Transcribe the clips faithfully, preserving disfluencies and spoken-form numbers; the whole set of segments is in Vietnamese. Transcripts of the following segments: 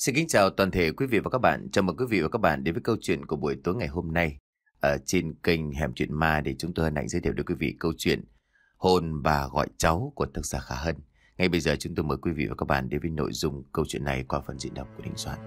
Xin kính chào toàn thể quý vị và các bạn. Chào mừng quý vị và các bạn đến với câu chuyện của buổi tối ngày hôm nay ở trên kênh Hẻm Chuyện Ma, để chúng tôi hân hạnh giới thiệu đến quý vị câu chuyện Hồn Bà Gọi Cháu của tác giả Khả Hân. Ngay bây giờ chúng tôi mời quý vị và các bạn đến với nội dung câu chuyện này qua phần diễn đọc của Đình Soạn.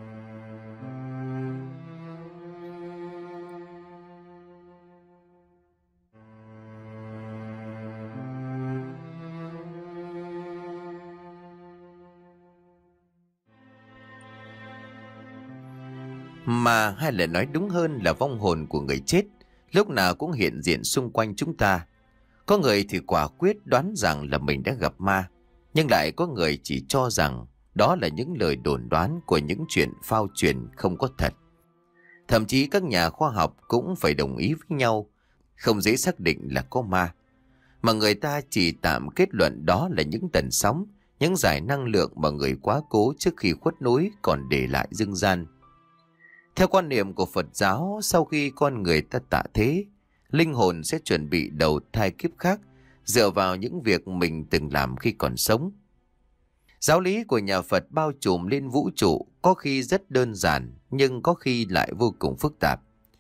Mà hay là nói đúng hơn là vong hồn của người chết lúc nào cũng hiện diện xung quanh chúng ta. Có người thì quả quyết đoán rằng là mình đã gặp ma, nhưng lại có người chỉ cho rằng đó là những lời đồn đoán của những chuyện phao truyền không có thật. Thậm chí các nhà khoa học cũng phải đồng ý với nhau, không dễ xác định là có ma, mà người ta chỉ tạm kết luận đó là những tần sóng, những giải năng lượng mà người quá cố trước khi khuất núi còn để lại dưng gian. Theo quan niệm của Phật giáo, sau khi con người ta tạ thế, linh hồn sẽ chuẩn bị đầu thai kiếp khác dựa vào những việc mình từng làm khi còn sống. Giáo lý của nhà Phật bao trùm lên vũ trụ, có khi rất đơn giản nhưng có khi lại vô cùng phức tạp.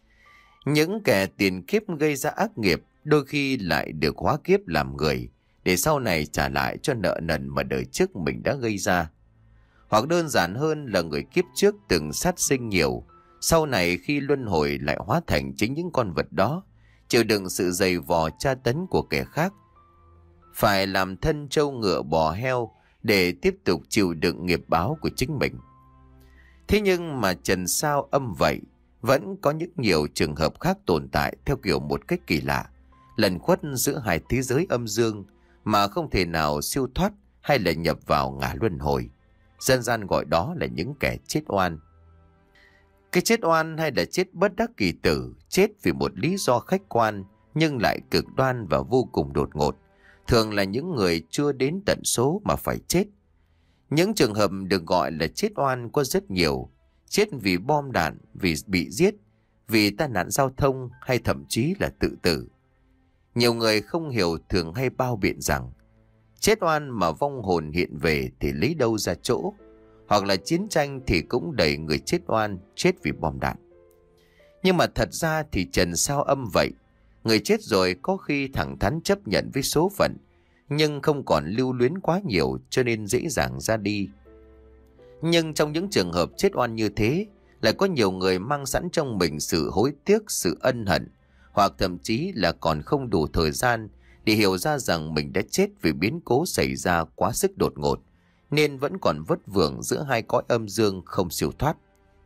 Những kẻ tiền kiếp gây ra ác nghiệp đôi khi lại được hóa kiếp làm người để sau này trả lại cho nợ nần mà đời trước mình đã gây ra. Hoặc đơn giản hơn là người kiếp trước từng sát sinh nhiều, sau này khi luân hồi lại hóa thành chính những con vật đó, chịu đựng sự dày vò tra tấn của kẻ khác, phải làm thân trâu ngựa bò heo để tiếp tục chịu đựng nghiệp báo của chính mình. Thế nhưng mà trần sao âm vậy, vẫn có những nhiều trường hợp khác tồn tại theo kiểu một cách kỳ lạ, lẩn khuất giữa hai thế giới âm dương mà không thể nào siêu thoát hay là nhập vào ngã luân hồi. Dân gian gọi đó là những kẻ chết oan. Cái chết oan hay là chết bất đắc kỳ tử, chết vì một lý do khách quan nhưng lại cực đoan và vô cùng đột ngột, thường là những người chưa đến tận số mà phải chết. Những trường hợp được gọi là chết oan có rất nhiều: chết vì bom đạn, vì bị giết, vì tai nạn giao thông hay thậm chí là tự tử. Nhiều người không hiểu thường hay bao biện rằng chết oan mà vong hồn hiện về thì lấy đâu ra chỗ, hoặc là chiến tranh thì cũng đầy người chết oan, chết vì bom đạn. Nhưng mà thật ra thì trần sao âm vậy, người chết rồi có khi thẳng thắn chấp nhận với số phận, nhưng không còn lưu luyến quá nhiều cho nên dễ dàng ra đi. Nhưng trong những trường hợp chết oan như thế, lại có nhiều người mang sẵn trong mình sự hối tiếc, sự ân hận, hoặc thậm chí là còn không đủ thời gian để hiểu ra rằng mình đã chết vì biến cố xảy ra quá sức đột ngột, nên vẫn còn vất vưởng giữa hai cõi âm dương không siêu thoát.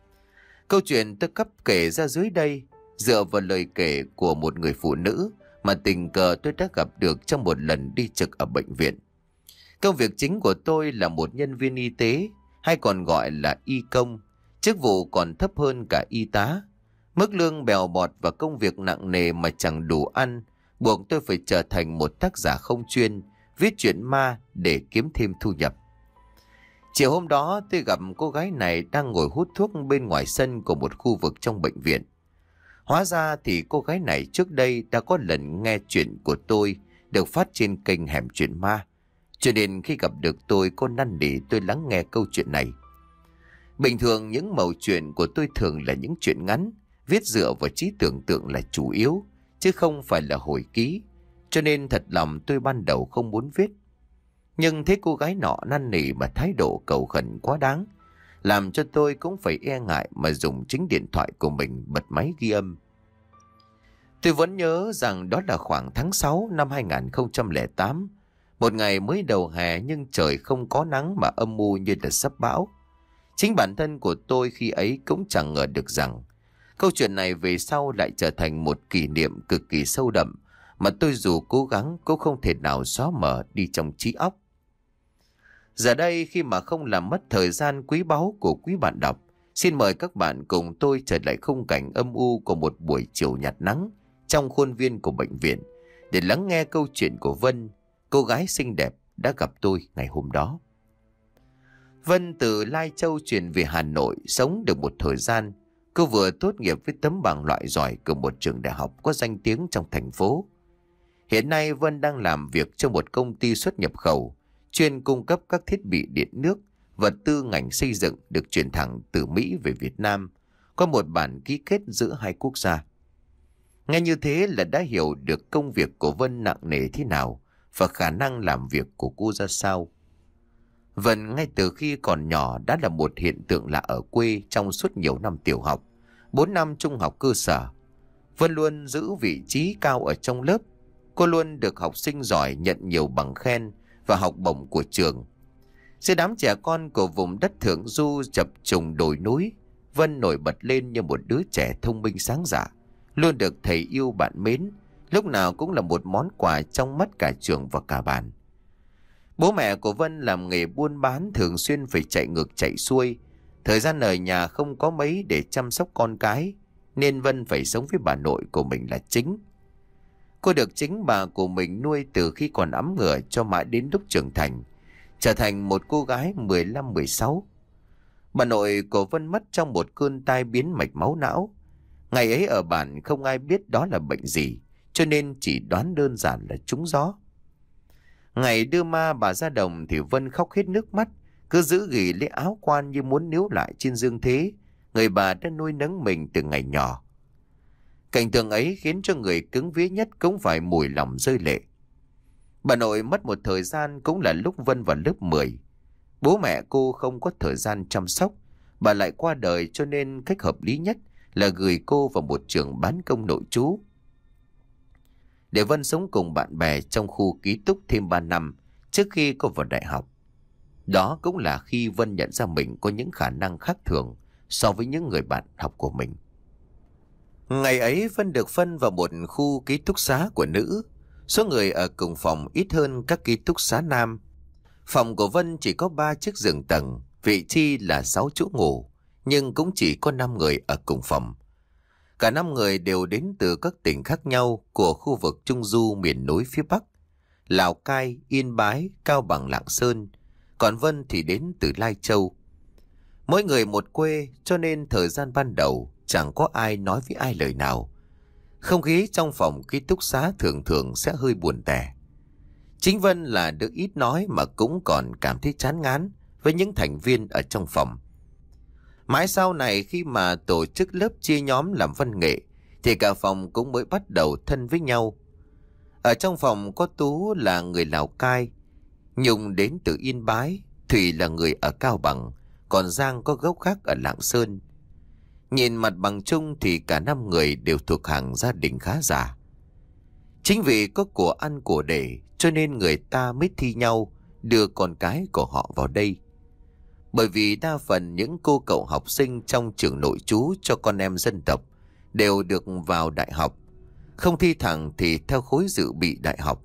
Câu chuyện tôi cấp kể ra dưới đây dựa vào lời kể của một người phụ nữ mà tình cờ tôi đã gặp được trong một lần đi trực ở bệnh viện. Công việc chính của tôi là một nhân viên y tế, hay còn gọi là y công, chức vụ còn thấp hơn cả y tá. Mức lương bèo bọt và công việc nặng nề mà chẳng đủ ăn, buộc tôi phải trở thành một tác giả không chuyên, viết chuyện ma để kiếm thêm thu nhập. Chiều hôm đó tôi gặp cô gái này đang ngồi hút thuốc bên ngoài sân của một khu vực trong bệnh viện. Hóa ra thì cô gái này trước đây đã có lần nghe chuyện của tôi được phát trên kênh Hẻm Chuyện Ma, cho nên khi gặp được tôi, cô năn nỉ tôi lắng nghe câu chuyện này. Bình thường những mẩu chuyện của tôi thường là những chuyện ngắn, viết dựa vào trí tưởng tượng là chủ yếu, chứ không phải là hồi ký, cho nên thật lòng tôi ban đầu không muốn viết. Nhưng thấy cô gái nọ năn nỉ mà thái độ cầu khẩn quá đáng, làm cho tôi cũng phải e ngại mà dùng chính điện thoại của mình bật máy ghi âm. Tôi vẫn nhớ rằng đó là khoảng tháng sáu năm hai nghìn không trăm lẻ tám, một ngày mới đầu hè nhưng trời không có nắng mà âm u như là sắp bão. Chính bản thân của tôi khi ấy cũng chẳng ngờ được rằng câu chuyện này về sau lại trở thành một kỷ niệm cực kỳ sâu đậm mà tôi dù cố gắng cũng không thể nào xóa mở đi trong trí óc. Giờ đây khi mà không làm mất thời gian quý báu của quý bạn đọc, xin mời các bạn cùng tôi trở lại khung cảnh âm u của một buổi chiều nhạt nắng trong khuôn viên của bệnh viện để lắng nghe câu chuyện của Vân, cô gái xinh đẹp đã gặp tôi ngày hôm đó. Vân từ Lai Châu chuyển về Hà Nội sống được một thời gian. Cô vừa tốt nghiệp với tấm bằng loại giỏi của một trường đại học có danh tiếng trong thành phố. Hiện nay Vân đang làm việc cho một công ty xuất nhập khẩu, chuyên cung cấp các thiết bị điện nước vật tư ngành xây dựng được chuyển thẳng từ Mỹ về Việt Nam, có một bản ký kết giữa hai quốc gia. Nghe như thế là đã hiểu được công việc của Vân nặng nề thế nào và khả năng làm việc của cô ra sao. Vân ngay từ khi còn nhỏ đã là một hiện tượng lạ ở quê trong suốt nhiều năm tiểu học, bốn năm trung học cơ sở. Vân luôn giữ vị trí cao ở trong lớp. Cô luôn được học sinh giỏi nhận nhiều bằng khen và học bổng của trường. Giữa đám trẻ con của vùng đất thượng du chập trùng đồi núi, Vân nổi bật lên như một đứa trẻ thông minh sáng dạ, luôn được thầy yêu bạn mến, lúc nào cũng là một món quà trong mắt cả trường và cả bản. Bố mẹ của Vân làm nghề buôn bán, thường xuyên phải chạy ngược chạy xuôi. Thời gian ở nhà không có mấy để chăm sóc con cái, nên Vân phải sống với bà nội của mình là chính. Cô được chính bà của mình nuôi từ khi còn ẵm ngửa cho mãi đến lúc trưởng thành, trở thành một cô gái mười lăm mười sáu. Bà nội của Vân mất trong một cơn tai biến mạch máu não. Ngày ấy ở bản không ai biết đó là bệnh gì, cho nên chỉ đoán đơn giản là trúng gió. Ngày đưa ma bà ra đồng thì Vân khóc hết nước mắt, cứ giữ ghì lấy áo quan như muốn níu lại trên dương thế người bà đã nuôi nấng mình từ ngày nhỏ. Cảnh tượng ấy khiến cho người cứng vía nhất cũng phải mùi lòng rơi lệ. Bà nội mất một thời gian cũng là lúc Vân vào lớp mười. Bố mẹ cô không có thời gian chăm sóc, bà lại qua đời, cho nên cách hợp lý nhất là gửi cô vào một trường bán công nội trú để Vân sống cùng bạn bè trong khu ký túc thêm ba năm trước khi cô vào đại học. Đó cũng là khi Vân nhận ra mình có những khả năng khác thường so với những người bạn học của mình. Ngày ấy Vân được phân vào một khu ký túc xá của nữ. Số người ở cùng phòng ít hơn các ký túc xá nam. Phòng của Vân chỉ có ba chiếc giường tầng, vị trí là sáu chỗ ngủ, nhưng cũng chỉ có năm người ở cùng phòng. Cả năm người đều đến từ các tỉnh khác nhau của khu vực Trung Du miền núi phía Bắc, Lào Cai, Yên Bái, Cao Bằng, Lạng Sơn. Còn Vân thì đến từ Lai Châu. Mỗi người một quê, cho nên thời gian ban đầu chẳng có ai nói với ai lời nào. Không khí trong phòng ký túc xá thường thường sẽ hơi buồn tẻ. Chính Vân là đứa ít nói mà cũng còn cảm thấy chán ngán với những thành viên ở trong phòng. Mãi sau này khi mà tổ chức lớp chia nhóm làm văn nghệ thì cả phòng cũng mới bắt đầu thân với nhau. Ở trong phòng có Tú là người Lào Cai, Nhung đến từ Yên Bái, Thủy là người ở Cao Bằng, còn Giang có gốc khác ở Lạng Sơn. Nhìn mặt bằng chung thì cả năm người đều thuộc hàng gia đình khá giả. Chính vì có của ăn của để cho nên người ta mới thi nhau đưa con cái của họ vào đây. Bởi vì đa phần những cô cậu học sinh trong trường nội trú cho con em dân tộc đều được vào đại học, không thi thẳng thì theo khối dự bị đại học.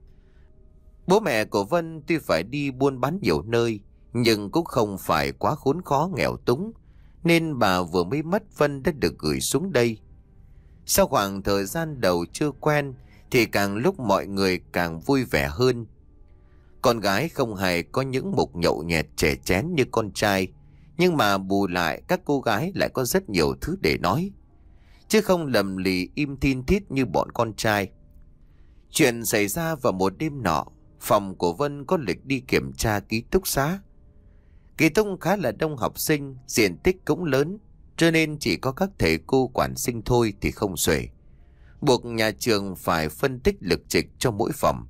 Bố mẹ của Vân tuy phải đi buôn bán nhiều nơi nhưng cũng không phải quá khốn khó nghèo túng, nên bà vừa mới mất Vân đã được gửi xuống đây. Sau khoảng thời gian đầu chưa quen thì càng lúc mọi người càng vui vẻ hơn. Con gái không hề có những mục nhậu nhẹt trẻ chén như con trai, nhưng mà bù lại các cô gái lại có rất nhiều thứ để nói, chứ không lầm lì im thin thít như bọn con trai. Chuyện xảy ra vào một đêm nọ, phòng của Vân có lịch đi kiểm tra ký túc xá. Ký túc khá là đông học sinh, diện tích cũng lớn, cho nên chỉ có các thầy cô quản sinh thôi thì không xuể. Buộc nhà trường phải phân tích lịch trực cho mỗi phòng.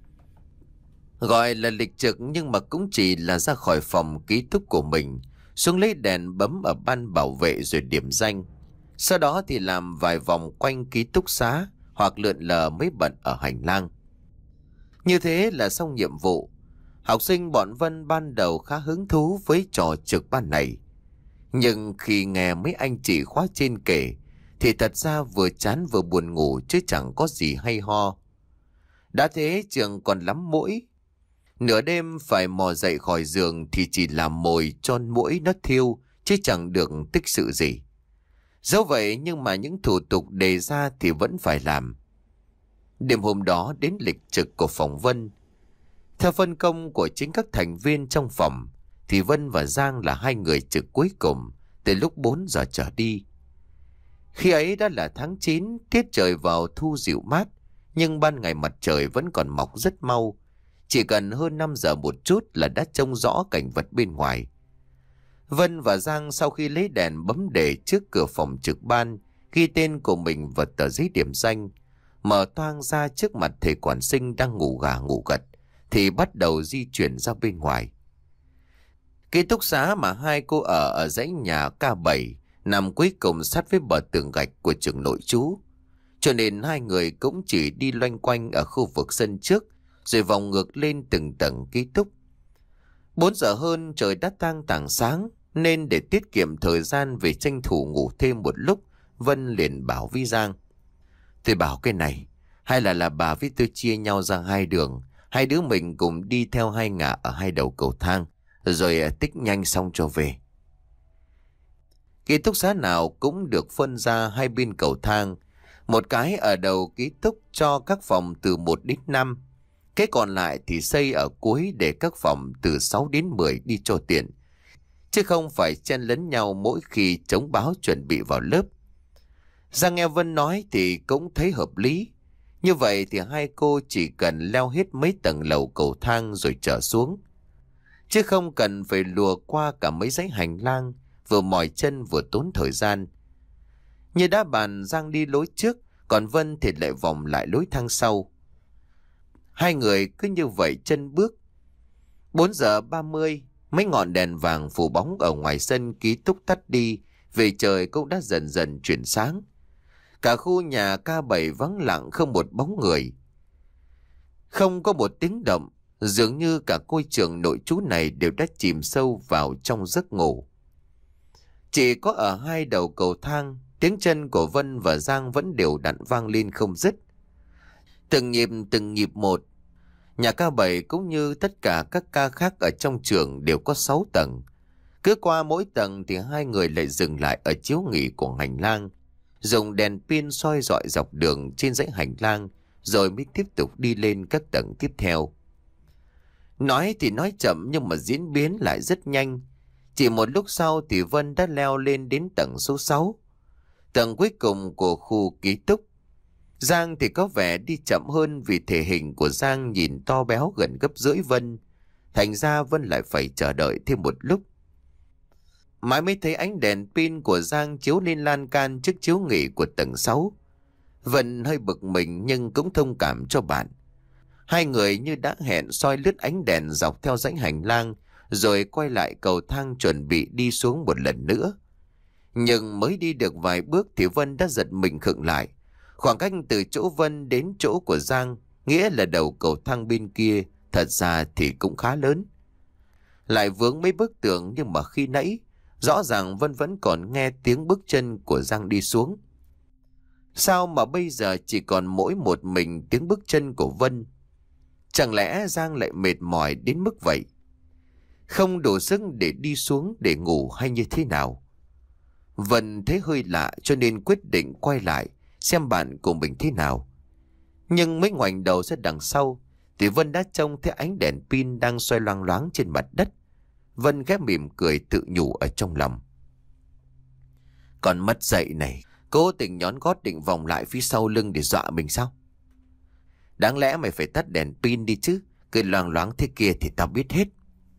Gọi là lịch trực nhưng mà cũng chỉ là ra khỏi phòng ký túc của mình, xuống lấy đèn bấm ở ban bảo vệ rồi điểm danh. Sau đó thì làm vài vòng quanh ký túc xá hoặc lượn lờ mấy bận ở hành lang. Như thế là xong nhiệm vụ. Học sinh bọn Vân ban đầu khá hứng thú với trò trực ban này. Nhưng khi nghe mấy anh chị khóa trên kể thì thật ra vừa chán vừa buồn ngủ chứ chẳng có gì hay ho. Đã thế trường còn lắm muỗi. Nửa đêm phải mò dậy khỏi giường thì chỉ làm mồi cho muỗi nó thiêu chứ chẳng được tích sự gì. Dẫu vậy nhưng mà những thủ tục đề ra thì vẫn phải làm. Đêm hôm đó đến lịch trực của phòng Vân. Theo phân công của chính các thành viên trong phòng thì Vân và Giang là hai người trực cuối cùng từ lúc bốn giờ trở đi. Khi ấy đã là tháng chín, tiết trời vào thu dịu mát, nhưng ban ngày mặt trời vẫn còn mọc rất mau. Chỉ cần hơn năm giờ một chút là đã trông rõ cảnh vật bên ngoài. Vân và Giang sau khi lấy đèn bấm để trước cửa phòng trực ban, ghi tên của mình vào tờ giấy điểm danh, mở toang ra trước mặt thầy quản sinh đang ngủ gà ngủ gật, thì bắt đầu di chuyển ra bên ngoài. Ký túc xá mà hai cô ở ở dãy nhà ca bảy nằm cuối cùng sát với bờ tường gạch của trường nội trú, cho nên hai người cũng chỉ đi loanh quanh ở khu vực sân trước rồi vòng ngược lên từng tầng ký túc. Bốn giờ hơn trời đã tang tảng sáng, nên để tiết kiệm thời gian về tranh thủ ngủ thêm một lúc, Vân liền bảo với Giang: Tôi bảo cái này, hay là là bà với tôi chia nhau ra hai đường, hai đứa mình cùng đi theo hai ngả ở hai đầu cầu thang, rồi tích nhanh xong cho về. Ký túc xá nào cũng được phân ra hai bên cầu thang, một cái ở đầu ký túc cho các phòng từ một đến năm, cái còn lại thì xây ở cuối để các phòng từ sáu đến mười đi cho tiện, chứ không phải chen lấn nhau mỗi khi trống báo chuẩn bị vào lớp. Giang nghe Vân nói thì cũng thấy hợp lý. Như vậy thì hai cô chỉ cần leo hết mấy tầng lầu cầu thang rồi trở xuống, chứ không cần phải lùa qua cả mấy dãy hành lang, vừa mỏi chân vừa tốn thời gian. Như đã bàn, Giang đi lối trước, còn Vân thì lại vòng lại lối thang sau. Hai người cứ như vậy chân bước. Bốn giờ ba mươi, mấy ngọn đèn vàng phủ bóng ở ngoài sân ký túc tắt đi, về trời cũng đã dần dần chuyển sáng. Cả khu nhà ca bảy vắng lặng, không một bóng người, không có một tiếng động, dường như cả ngôi trường nội trú này đều đã chìm sâu vào trong giấc ngủ. Chỉ có ở hai đầu cầu thang, tiếng chân của Vân và Giang vẫn đều đặn vang lên không dứt. Từng nhịp từng nhịp một. Nhà ca bảy cũng như tất cả các ca khác ở trong trường đều có sáu tầng. Cứ qua mỗi tầng thì hai người lại dừng lại ở chiếu nghỉ của hành lang, dùng đèn pin soi rọi dọc đường trên dãy hành lang, rồi mới tiếp tục đi lên các tầng tiếp theo. Nói thì nói chậm nhưng mà diễn biến lại rất nhanh. Chỉ một lúc sau thì Vân đã leo lên đến tầng số sáu, tầng cuối cùng của khu ký túc. Giang thì có vẻ đi chậm hơn vì thể hình của Giang nhìn to béo gần gấp rưỡi Vân. Thành ra Vân lại phải chờ đợi thêm một lúc. Mãi mới thấy ánh đèn pin của Giang chiếu lên lan can trước chiếu nghỉ của tầng sáu. Vân hơi bực mình nhưng cũng thông cảm cho bạn. Hai người như đã hẹn soi lướt ánh đèn dọc theo dãy hành lang, rồi quay lại cầu thang chuẩn bị đi xuống một lần nữa. Nhưng mới đi được vài bước thì Vân đã giật mình khựng lại. Khoảng cách từ chỗ Vân đến chỗ của Giang, nghĩa là đầu cầu thang bên kia, thật ra thì cũng khá lớn. Lại vướng mấy bức tường, nhưng mà khi nãy rõ ràng Vân vẫn còn nghe tiếng bước chân của Giang đi xuống. Sao mà bây giờ chỉ còn mỗi một mình tiếng bước chân của Vân? Chẳng lẽ Giang lại mệt mỏi đến mức vậy, không đủ sức để đi xuống để ngủ hay như thế nào? Vân thấy hơi lạ cho nên quyết định quay lại xem bạn của mình thế nào. Nhưng mới ngoảnh đầu ra đằng sau thì Vân đã trông thấy ánh đèn pin đang xoay loang loáng trên mặt đất. Vân ghé mỉm cười tự nhủ ở trong lòng: Còn mất dậy này, cố tình nhón gót định vòng lại phía sau lưng để dọa mình sao? Đáng lẽ mày phải tắt đèn pin đi chứ, cứ loang loáng thế kia thì tao biết hết.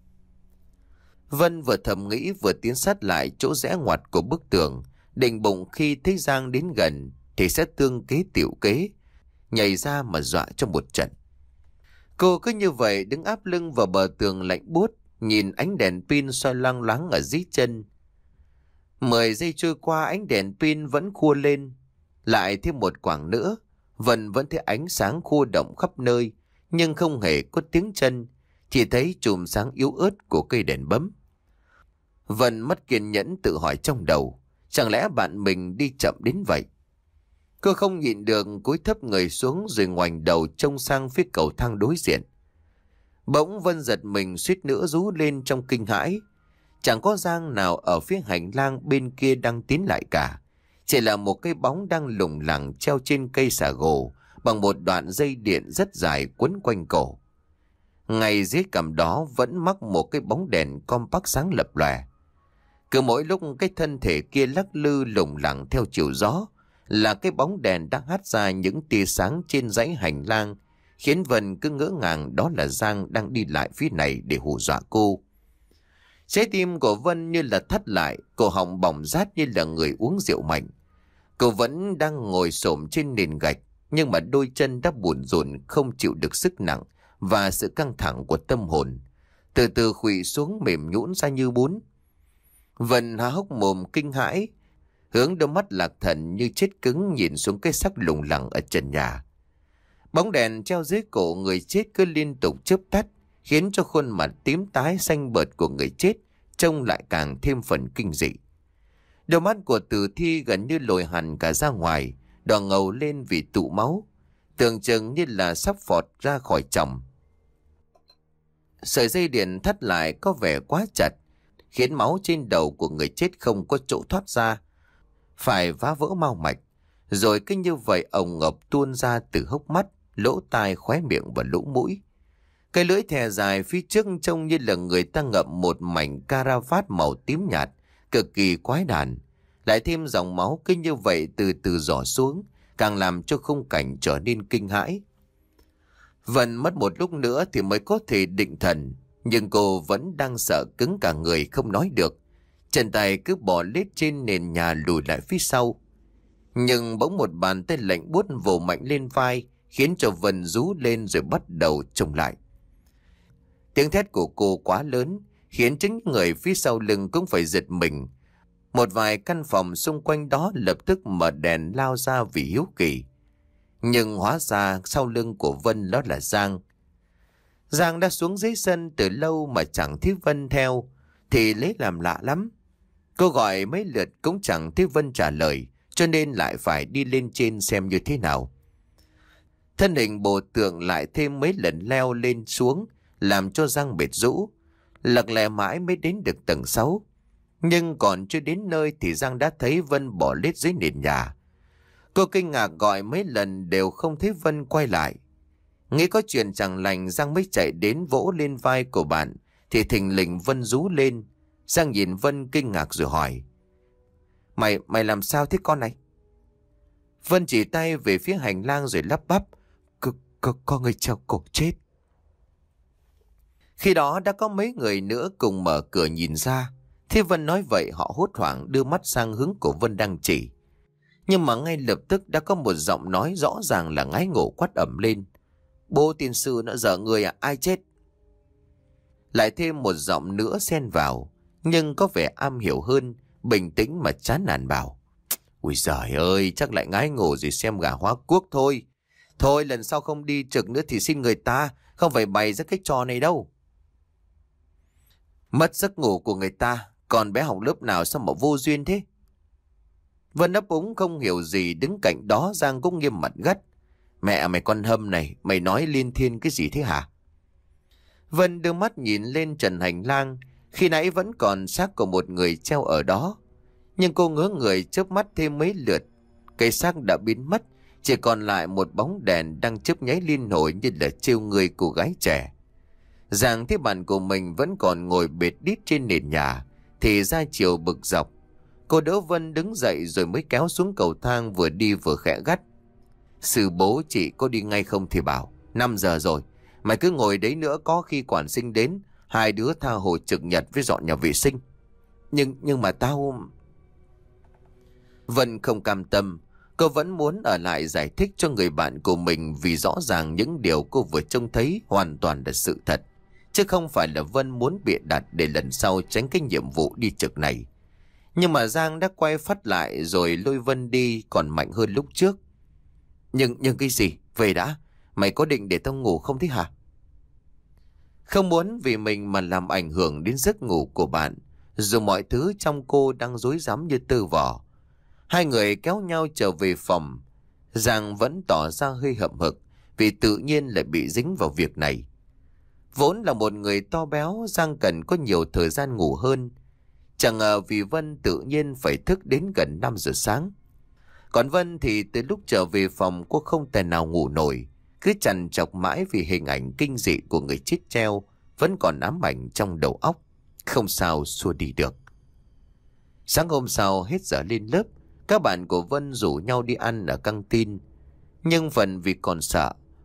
Vân vừa thầm nghĩ vừa tiến sát lại chỗ rẽ ngoặt của bức tường, định bụng khi thấy Giang đến gần thì sẽ tương kế tiểu kế, nhảy ra mà dọa cho một trận. Cô cứ như vậy đứng áp lưng vào bờ tường lạnh buốt, nhìn ánh đèn pin soi loang loáng ở dưới chân. Mười giây trôi qua, ánh đèn pin vẫn khua lên. Lại thêm một quãng nữa, Vân vẫn thấy ánh sáng khua động khắp nơi, nhưng không hề có tiếng chân, chỉ thấy chùm sáng yếu ớt của cây đèn bấm. Vân mất kiên nhẫn tự hỏi trong đầu, chẳng lẽ bạn mình đi chậm đến vậy? Cô không nhịn được cúi thấp người xuống rồi ngoảnh đầu trông sang phía cầu thang đối diện. Bỗng Vân giật mình suýt nữa rú lên trong kinh hãi. Chẳng có Giang nào ở phía hành lang bên kia đang tiến lại cả. Chỉ là một cái bóng đang lủng lẳng treo trên cây xà gồ bằng một đoạn dây điện rất dài quấn quanh cổ. Ngay dưới cằm đó vẫn mắc một cái bóng đèn compact sáng lập lòe. Cứ mỗi lúc cái thân thể kia lắc lư lủng lẳng theo chiều gió là cái bóng đèn đang hắt ra những tia sáng trên dãy hành lang, khiến Vân cứ ngỡ ngàng đó là Giang đang đi lại phía này để hù dọa cô. Trái tim của Vân như là thắt lại, cổ họng bỏng rát như là người uống rượu mạnh. Cô vẫn đang ngồi xổm trên nền gạch, nhưng mà đôi chân đã buồn rộn không chịu được sức nặng và sự căng thẳng của tâm hồn. Từ từ khuỵu xuống mềm nhũn ra như bún. Vân há hốc mồm kinh hãi, hướng đôi mắt lạc thần như chết cứng nhìn xuống cái xác lủng lẳng ở trần nhà. Bóng đèn treo dưới cổ người chết cứ liên tục chớp tắt, khiến cho khuôn mặt tím tái xanh bợt của người chết trông lại càng thêm phần kinh dị. Đôi mắt của tử thi gần như lồi hẳn cả ra ngoài, đỏ ngầu lên vì tụ máu, tưởng chừng như là sắp phọt ra khỏi chồng. Sợi dây điện thắt lại có vẻ quá chặt, khiến máu trên đầu của người chết không có chỗ thoát ra, phải vá vỡ mao mạch, rồi cứ như vậy ồng ngập tuôn ra từ hốc mắt, lỗ tai, khóe miệng và lỗ mũi. Cái lưỡi thè dài phía trước trông như là người ta ngậm một mảnh caravat màu tím nhạt, cực kỳ quái đản. Lại thêm dòng máu cứ như vậy từ từ rỏ xuống, càng làm cho khung cảnh trở nên kinh hãi. Vân mất một lúc nữa thì mới có thể định thần, nhưng cô vẫn đang sợ cứng cả người không nói được. Chân tay cứ bò lết trên nền nhà lùi lại phía sau. Nhưng bỗng một bàn tay lạnh buốt vồ mạnh lên vai, khiến cho Vân rú lên rồi bắt đầu trông lại. Tiếng thét của cô quá lớn, khiến chính người phía sau lưng cũng phải giật mình. Một vài căn phòng xung quanh đó lập tức mở đèn lao ra vì hiếu kỳ. Nhưng hóa ra sau lưng của Vân đó là Giang. Giang đã xuống dưới sân từ lâu mà chẳng thấy Vân theo, thì lấy làm lạ lắm. Cô gọi mấy lượt cũng chẳng thấy Vân trả lời, cho nên lại phải đi lên trên xem như thế nào. Thân hình bộ tượng lại thêm mấy lần leo lên xuống, làm cho Giang mệt rũ. Lật lè mãi mới đến được tầng sáu. Nhưng còn chưa đến nơi thì Giang đã thấy Vân bỏ lết dưới nền nhà. Cô kinh ngạc gọi mấy lần đều không thấy Vân quay lại. Nghĩ có chuyện chẳng lành, Giang mới chạy đến vỗ lên vai của bạn, thì thình lình Vân rú lên. Giang nhìn Vân kinh ngạc rồi hỏi: Mày, mày làm sao thế con này? Vân chỉ tay về phía hành lang rồi lắp bắp: Có, có, có người treo cổ chết. Khi đó đã có mấy người nữa cùng mở cửa nhìn ra. Thế Vân nói vậy họ hốt hoảng đưa mắt sang hướng của Vân đang chỉ. Nhưng mà ngay lập tức đã có một giọng nói rõ ràng là ngái ngủ quát ẩm lên: Bố tiên sư nó dở người à, ai chết? Lại thêm một giọng nữa xen vào, nhưng có vẻ am hiểu hơn, bình tĩnh mà chán nản bảo: Ui giời ơi, chắc lại ngái ngủ rồi xem gà hóa quốc thôi. Thôi lần sau không đi trực nữa thì xin người ta, không phải bày ra cái trò này đâu. Mất giấc ngủ của người ta, còn bé học lớp nào sao mà vô duyên thế? Vân ấp úng không hiểu gì, đứng cạnh đó Giang cũng nghiêm mặt gắt: Mẹ mày con Hâm này, mày nói liên thiên cái gì thế hả? Vân đưa mắt nhìn lên trần hành lang, khi nãy vẫn còn xác của một người treo ở đó. Nhưng cô ngớ người chớp mắt thêm mấy lượt, cái xác đã biến mất, chỉ còn lại một bóng đèn đang chớp nháy liên hồi như là trêu người cô gái trẻ. Giang thấy bạn của mình vẫn còn ngồi bệt đít trên nền nhà, thì ra chiều bực dọc. Cô đỡ Vân đứng dậy rồi mới kéo xuống cầu thang, vừa đi vừa khẽ gắt: Sư bố chị có đi ngay không thì bảo, năm giờ rồi, mày cứ ngồi đấy nữa có khi quản sinh đến, hai đứa tha hồ trực nhật với dọn nhà vệ sinh. Nhưng, nhưng mà tao... Vân không cam tâm, cô vẫn muốn ở lại giải thích cho người bạn của mình, vì rõ ràng những điều cô vừa trông thấy hoàn toàn là sự thật, chứ không phải là Vân muốn bịa đặt để lần sau tránh cái nhiệm vụ đi trực này. Nhưng mà Giang đã quay phát lại rồi lôi Vân đi còn mạnh hơn lúc trước. Nhưng, nhưng cái gì? Về đã, mày có định để tao ngủ không thế hả? Không muốn vì mình mà làm ảnh hưởng đến giấc ngủ của bạn, dù mọi thứ trong cô đang rối rắm như tơ vò. Hai người kéo nhau trở về phòng. Giang vẫn tỏ ra hơi hậm hực, vì tự nhiên lại bị dính vào việc này. Vốn là một người to béo, Giang cần có nhiều thời gian ngủ hơn. Chẳng ngờ vì Vân tự nhiên phải thức đến gần năm giờ sáng. Còn Vân thì từ lúc trở về phòng cô không thể nào ngủ nổi, cứ trằn trọc mãi vì hình ảnh kinh dị của người chết treo vẫn còn ám ảnh trong đầu óc, không sao xua đi được. Sáng hôm sau hết giờ lên lớp, các bạn của Vân rủ nhau đi ăn ở căng tin. Nhưng phần vì còn sợ,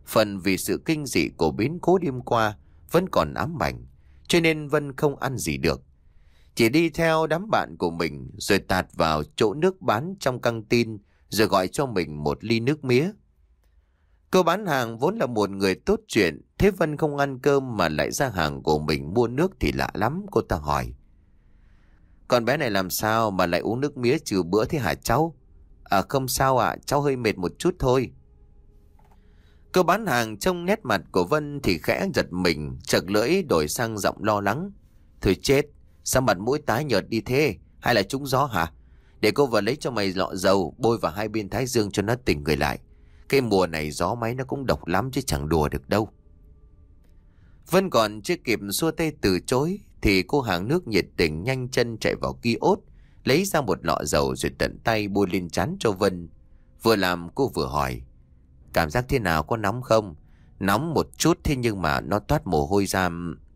Phần vì sự kinh dị của biến cố đêm qua vẫn còn ám ảnh, cho nên Vân không ăn gì được. Chỉ đi theo đám bạn của mình rồi tạt vào chỗ nước bán trong căng tin rồi gọi cho mình một ly nước mía. Cô bán hàng vốn là một người tốt chuyện, thế Vân không ăn cơm mà lại ra hàng của mình mua nước thì lạ lắm. Cô ta hỏi: "Con bé này làm sao mà lại uống nước mía trừ bữa thế hả cháu?" "À không sao ạ, cháu hơi mệt một chút thôi." Cô bán hàng trông nét mặt của Vân thì khẽ giật mình, chật lưỡi đổi sang giọng lo lắng: "Thôi chết, sao mặt mũi tái nhợt đi thế? Hay là trúng gió hả? Để cô vào lấy cho mày lọ dầu bôi vào hai bên thái dương cho nó tỉnh người lại. Cái mùa này gió máy nó cũng độc lắm chứ chẳng đùa được đâu." Vân còn chưa kịp xua tay từ chối thì cô hàng nước nhiệt tình nhanh chân chạy vào kiosk, lấy ra một lọ dầu rồi tận tay bôi lên trán cho Vân. Vừa làm cô vừa hỏi: "Cảm giác thế nào, có nóng không?" "Nóng một chút, thế nhưng mà nó toát mồ hôi ra."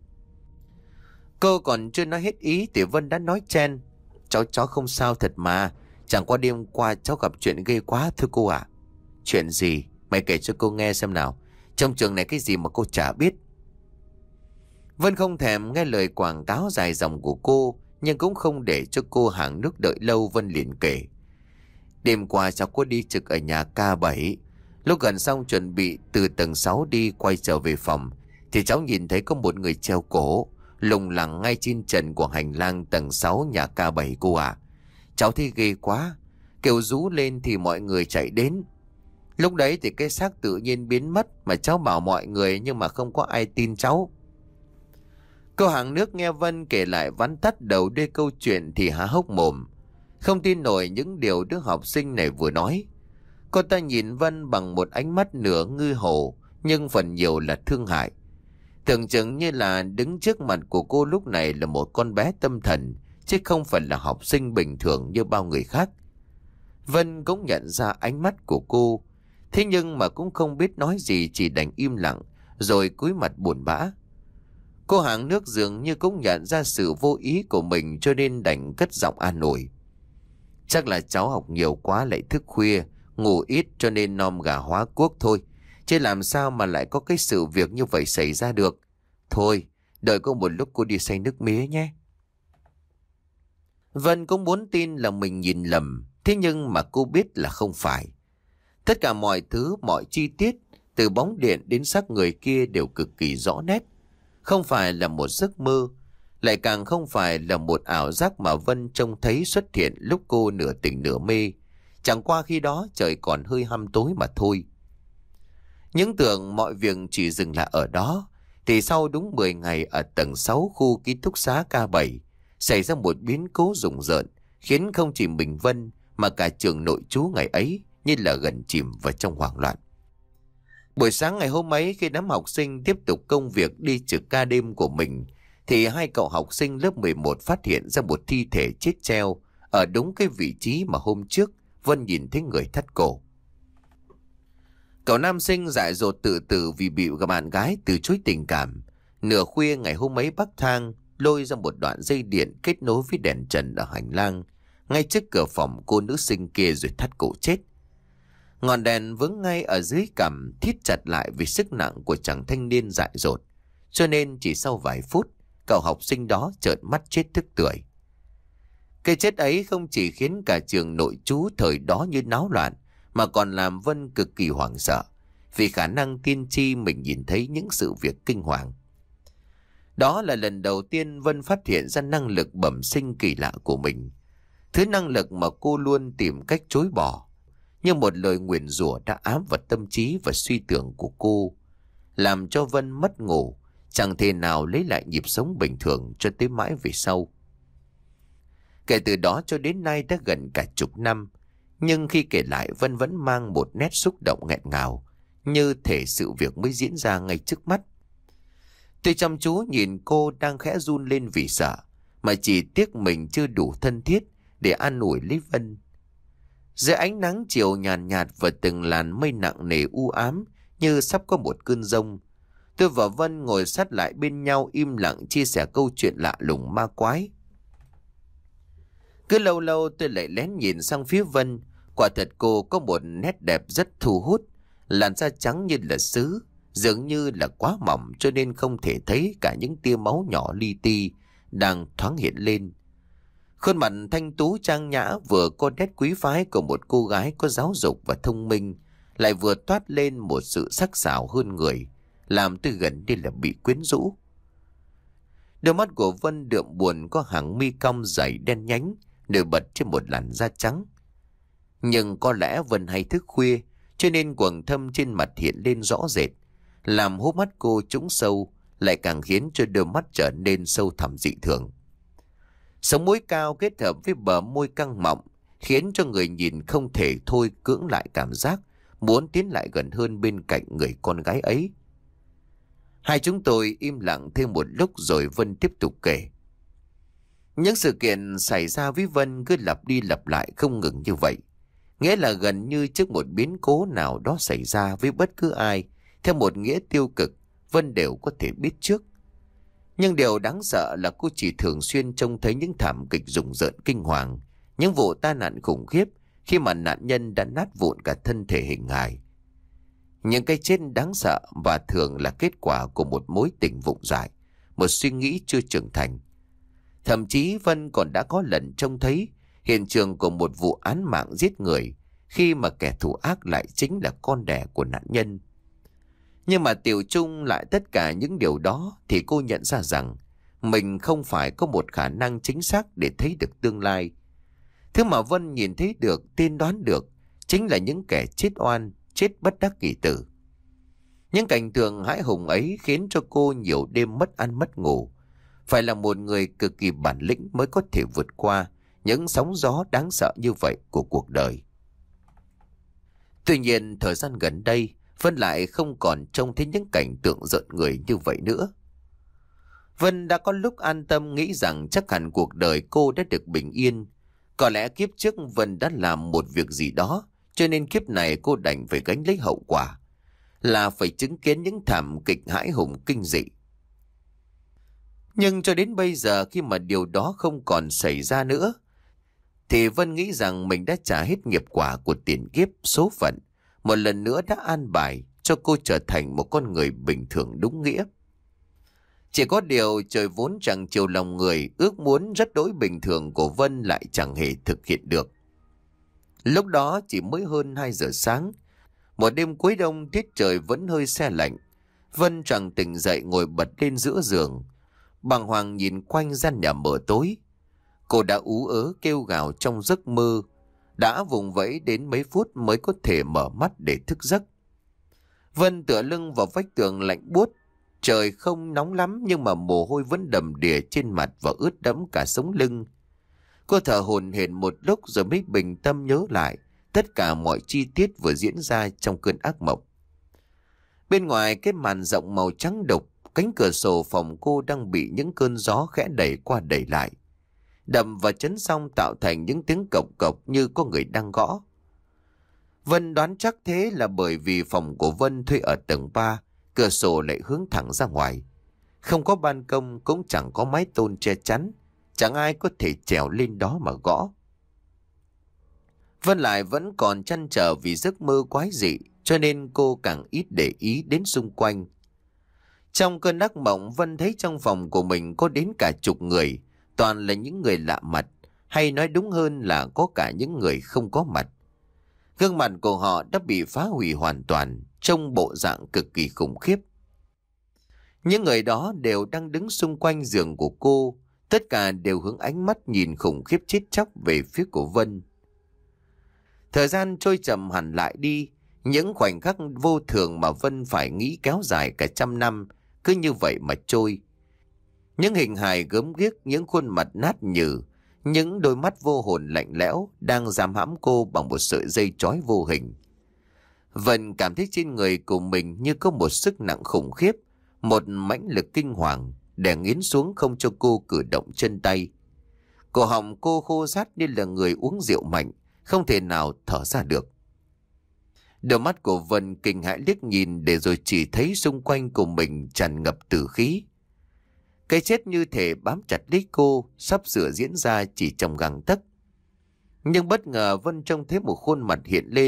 Cô còn chưa nói hết ý thì Vân đã nói chen: Cháu cháu không sao thật mà. Chẳng qua đêm qua cháu gặp chuyện ghê quá thưa cô ạ." "Chuyện gì? Mày kể cho cô nghe xem nào. Trong trường này cái gì mà cô chả biết." Vân không thèm nghe lời quảng cáo dài dòng của cô, nhưng cũng không để cho cô hàng nước đợi lâu. Vân liền kể: "Đêm qua cháu có đi trực ở nhà K bảy. Lúc gần xong chuẩn bị từ tầng sáu đi quay trở về phòng thì cháu nhìn thấy có một người treo cổ lủng lẳng ngay trên trần của hành lang tầng sáu nhà K bảy cô ạ. Cháu thấy ghê quá, kêu rú lên thì mọi người chạy đến. Lúc đấy thì cái xác tự nhiên biến mất mà cháu bảo mọi người nhưng mà không có ai tin cháu." Cô hàng nước nghe Vân kể lại vắn tắt đầu đuôi câu chuyện thì há hốc mồm, không tin nổi những điều đứa học sinh này vừa nói. Cô ta nhìn Vân bằng một ánh mắt nửa ngư hồ nhưng phần nhiều là thương hại. Tưởng chừng như là đứng trước mặt của cô lúc này là một con bé tâm thần, chứ không phải là học sinh bình thường như bao người khác. Vân cũng nhận ra ánh mắt của cô, thế nhưng mà cũng không biết nói gì, chỉ đành im lặng rồi cúi mặt buồn bã. Cô hàng nước dường như cũng nhận ra sự vô ý của mình cho nên đành cất giọng an ủi: "Chắc là cháu học nhiều quá lại thức khuya, ngủ ít cho nên nom gà hóa quốc thôi. Chứ làm sao mà lại có cái sự việc như vậy xảy ra được. Thôi, đợi cô một lúc, cô đi xay nước mía nhé." Vân cũng muốn tin là mình nhìn lầm, thế nhưng mà cô biết là không phải. Tất cả mọi thứ, mọi chi tiết, từ bóng điện đến xác người kia đều cực kỳ rõ nét. Không phải là một giấc mơ, lại càng không phải là một ảo giác mà Vân trông thấy xuất hiện lúc cô nửa tỉnh nửa mê. Chẳng qua khi đó trời còn hơi hăm tối mà thôi. Những tưởng mọi việc chỉ dừng lại ở đó, thì sau đúng mười ngày ở tầng sáu khu ký túc xá K bảy, xảy ra một biến cố rùng rợn, khiến không chỉ mình Vân mà cả trường nội trú ngày ấy như là gần chìm vào trong hoảng loạn. Buổi sáng ngày hôm ấy, khi đám học sinh tiếp tục công việc đi trực ca đêm của mình, thì hai cậu học sinh lớp mười một phát hiện ra một thi thể chết treo ở đúng cái vị trí mà hôm trước Vân nhìn thấy người thắt cổ. Cậu nam sinh dại dột tự tử vì bị bạn gái từ chối tình cảm. Nửa khuya ngày hôm ấy bắc thang lôi ra một đoạn dây điện kết nối với đèn trần ở hành lang ngay trước cửa phòng cô nữ sinh kia rồi thắt cổ chết. Ngọn đèn vướng ngay ở dưới cằm, thít chặt lại vì sức nặng của chàng thanh niên dại dột, cho nên chỉ sau vài phút cậu học sinh đó trợn mắt chết tức tưởi. Cái chết ấy không chỉ khiến cả trường nội trú thời đó như náo loạn, mà còn làm Vân cực kỳ hoảng sợ vì khả năng tiên tri mình nhìn thấy những sự việc kinh hoàng. Đó là lần đầu tiên Vân phát hiện ra năng lực bẩm sinh kỳ lạ của mình, thứ năng lực mà cô luôn tìm cách chối bỏ, như một lời nguyền rủa đã ám vào tâm trí và suy tưởng của cô, làm cho Vân mất ngủ, chẳng thể nào lấy lại nhịp sống bình thường cho tới mãi về sau. Kể từ đó cho đến nay đã gần cả chục năm, nhưng khi kể lại Vân vẫn mang một nét xúc động nghẹn ngào, như thể sự việc mới diễn ra ngay trước mắt. Tôi chăm chú nhìn cô đang khẽ run lên vì sợ, mà chỉ tiếc mình chưa đủ thân thiết để an ủi lấy Vân. Dưới ánh nắng chiều nhàn nhạt, nhạt và từng làn mây nặng nề u ám như sắp có một cơn giông, tôi và Vân ngồi sát lại bên nhau im lặng chia sẻ câu chuyện lạ lùng ma quái. Cứ lâu lâu tôi lại lén nhìn sang phía Vân, quả thật cô có một nét đẹp rất thu hút, Làn da trắng như là sứ, dường như là quá mỏng cho nên không thể thấy cả những tia máu nhỏ li ti đang thoáng hiện lên. Khuôn mặt thanh tú trang nhã vừa có nét quý phái của một cô gái có giáo dục và thông minh, lại vừa toát lên một sự sắc sảo hơn người, làm tôi gần như là bị quyến rũ. Đôi mắt của Vân đượm buồn, có hàng mi cong dày đen nhánh nổi bật trên một làn da trắng. Nhưng có lẽ Vân hay thức khuya cho nên quầng thâm trên mặt hiện lên rõ rệt, làm hốc mắt cô trũng sâu, lại càng khiến cho đôi mắt trở nên sâu thẳm dị thường. Sống mũi cao kết hợp với bờ môi căng mọng khiến cho người nhìn không thể thôi cưỡng lại cảm giác muốn tiến lại gần hơn bên cạnh người con gái ấy. Hai chúng tôi im lặng thêm một lúc rồi Vân tiếp tục kể. Những sự kiện xảy ra với Vân cứ lặp đi lặp lại không ngừng như vậy. Nghĩa là gần như trước một biến cố nào đó xảy ra với bất cứ ai, theo một nghĩa tiêu cực, Vân đều có thể biết trước. Nhưng điều đáng sợ là cô chỉ thường xuyên trông thấy những thảm kịch rùng rợn kinh hoàng, những vụ tai nạn khủng khiếp khi mà nạn nhân đã nát vụn cả thân thể hình hài. Những cái chết đáng sợ và thường là kết quả của một mối tình vụng dại, một suy nghĩ chưa trưởng thành. Thậm chí Vân còn đã có lần trông thấy hiện trường của một vụ án mạng giết người khi mà kẻ thù ác lại chính là con đẻ của nạn nhân. Nhưng mà tiểu chung lại tất cả những điều đó thì cô nhận ra rằng mình không phải có một khả năng chính xác để thấy được tương lai. Thứ mà Vân nhìn thấy được, tiên đoán được chính là những kẻ chết oan, chết bất đắc kỳ tử. Những cảnh tượng hãi hùng ấy khiến cho cô nhiều đêm mất ăn mất ngủ. Phải là một người cực kỳ bản lĩnh mới có thể vượt qua những sóng gió đáng sợ như vậy của cuộc đời. Tuy nhiên thời gian gần đây Vân lại không còn trông thấy những cảnh tượng rợn người như vậy nữa. Vân đã có lúc an tâm nghĩ rằng chắc hẳn cuộc đời cô đã được bình yên. Có lẽ kiếp trước Vân đã làm một việc gì đó cho nên kiếp này cô đành phải gánh lấy hậu quả, là phải chứng kiến những thảm kịch hãi hùng kinh dị. Nhưng cho đến bây giờ khi mà điều đó không còn xảy ra nữa, thì Vân nghĩ rằng mình đã trả hết nghiệp quả của tiền kiếp, số phận một lần nữa đã an bài cho cô trở thành một con người bình thường đúng nghĩa. Chỉ có điều trời vốn chẳng chiều lòng người, ước muốn rất đối bình thường của Vân lại chẳng hề thực hiện được. Lúc đó chỉ mới hơn hai giờ sáng, một đêm cuối đông tiết trời vẫn hơi se lạnh. Vân chẳng tỉnh dậy ngồi bật lên giữa giường, bàng hoàng nhìn quanh gian nhà mờ tối. Cô đã ú ớ kêu gào trong giấc mơ, đã vùng vẫy đến mấy phút mới có thể mở mắt để thức giấc. Vân tựa lưng vào vách tường lạnh buốt. Trời không nóng lắm nhưng mà mồ hôi vẫn đầm đìa trên mặt và ướt đẫm cả sống lưng. Cô thở hổn hển một lúc rồi mới bình tâm nhớ lại tất cả mọi chi tiết vừa diễn ra trong cơn ác mộng. Bên ngoài cái màn rộng màu trắng đục, cánh cửa sổ phòng cô đang bị những cơn gió khẽ đẩy qua đẩy lại. Đầm và chấn xong tạo thành những tiếng cộc cộc như có người đang gõ. Vân đoán chắc thế là bởi vì phòng của Vân thuê ở tầng ba, cửa sổ lại hướng thẳng ra ngoài. Không có ban công cũng chẳng có mái tôn che chắn, chẳng ai có thể trèo lên đó mà gõ. Vân lại vẫn còn trăn trở vì giấc mơ quái dị, cho nên cô càng ít để ý đến xung quanh. Trong cơn ác mộng, Vân thấy trong phòng của mình có đến cả chục người, toàn là những người lạ mặt, hay nói đúng hơn là có cả những người không có mặt. Gương mặt của họ đã bị phá hủy hoàn toàn, trông bộ dạng cực kỳ khủng khiếp. Những người đó đều đang đứng xung quanh giường của cô, tất cả đều hướng ánh mắt nhìn khủng khiếp chết chóc về phía của Vân. Thời gian trôi chậm hẳn lại đi, những khoảnh khắc vô thường mà Vân phải nghĩ kéo dài cả trăm năm, cứ như vậy mà trôi. Những hình hài gớm ghiếc, những khuôn mặt nát nhừ, những đôi mắt vô hồn lạnh lẽo đang giam hãm cô bằng một sợi dây trói vô hình. Vân cảm thấy trên người của mình như có một sức nặng khủng khiếp, một mãnh lực kinh hoàng đè nghiến xuống không cho cô cử động chân tay. Cổ họng cô khô rát như là người uống rượu mạnh, không thể nào thở ra được. Đôi mắt của Vân kinh hãi liếc nhìn để rồi chỉ thấy xung quanh của mình tràn ngập tử khí. Cái chết như thể bám chặt lấy cô, sắp sửa diễn ra chỉ trong gang tấc. Nhưng bất ngờ Vân trông thấy một khuôn mặt hiện lên,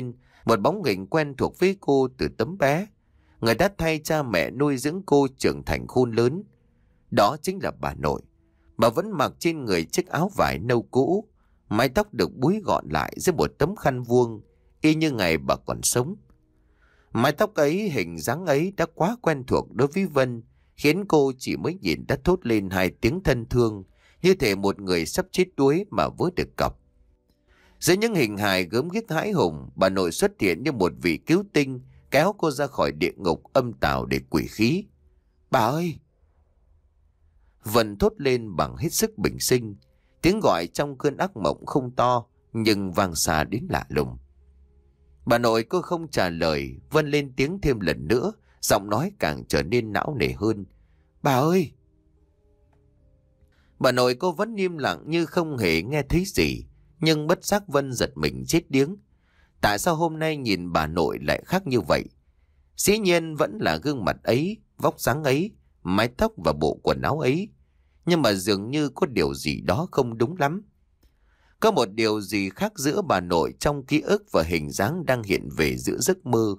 Một bóng hình quen thuộc với cô từ tấm bé. Người đã thay cha mẹ nuôi dưỡng cô trưởng thành khôn lớn. Đó chính là bà nội. Bà vẫn mặc trên người chiếc áo vải nâu cũ, mái tóc được búi gọn lại dưới một tấm khăn vuông, y như ngày bà còn sống. Mái tóc ấy, hình dáng ấy đã quá quen thuộc đối với Vân, khiến cô chỉ mới nhìn đã thốt lên hai tiếng thân thương, như thể một người sắp chết đuối mà vớ được cọc. Giữa những hình hài gớm ghiếc hãi hùng, bà nội xuất hiện như một vị cứu tinh, kéo cô ra khỏi địa ngục âm tào để quỷ khí. Bà ơi! Vân thốt lên bằng hết sức bình sinh. Tiếng gọi trong cơn ác mộng không to, nhưng vang xa đến lạ lùng. Bà nội cô không trả lời. Vân lên tiếng thêm lần nữa, giọng nói càng trở nên não nề hơn. Bà ơi! Bà nội cô vẫn im lặng như không hề nghe thấy gì. Nhưng bất giác Vân giật mình chết điếng. Tại sao hôm nay nhìn bà nội lại khác như vậy? Dĩ nhiên vẫn là gương mặt ấy, vóc dáng ấy, mái tóc và bộ quần áo ấy. Nhưng mà dường như có điều gì đó không đúng lắm. Có một điều gì khác giữa bà nội trong ký ức và hình dáng đang hiện về giữa giấc mơ.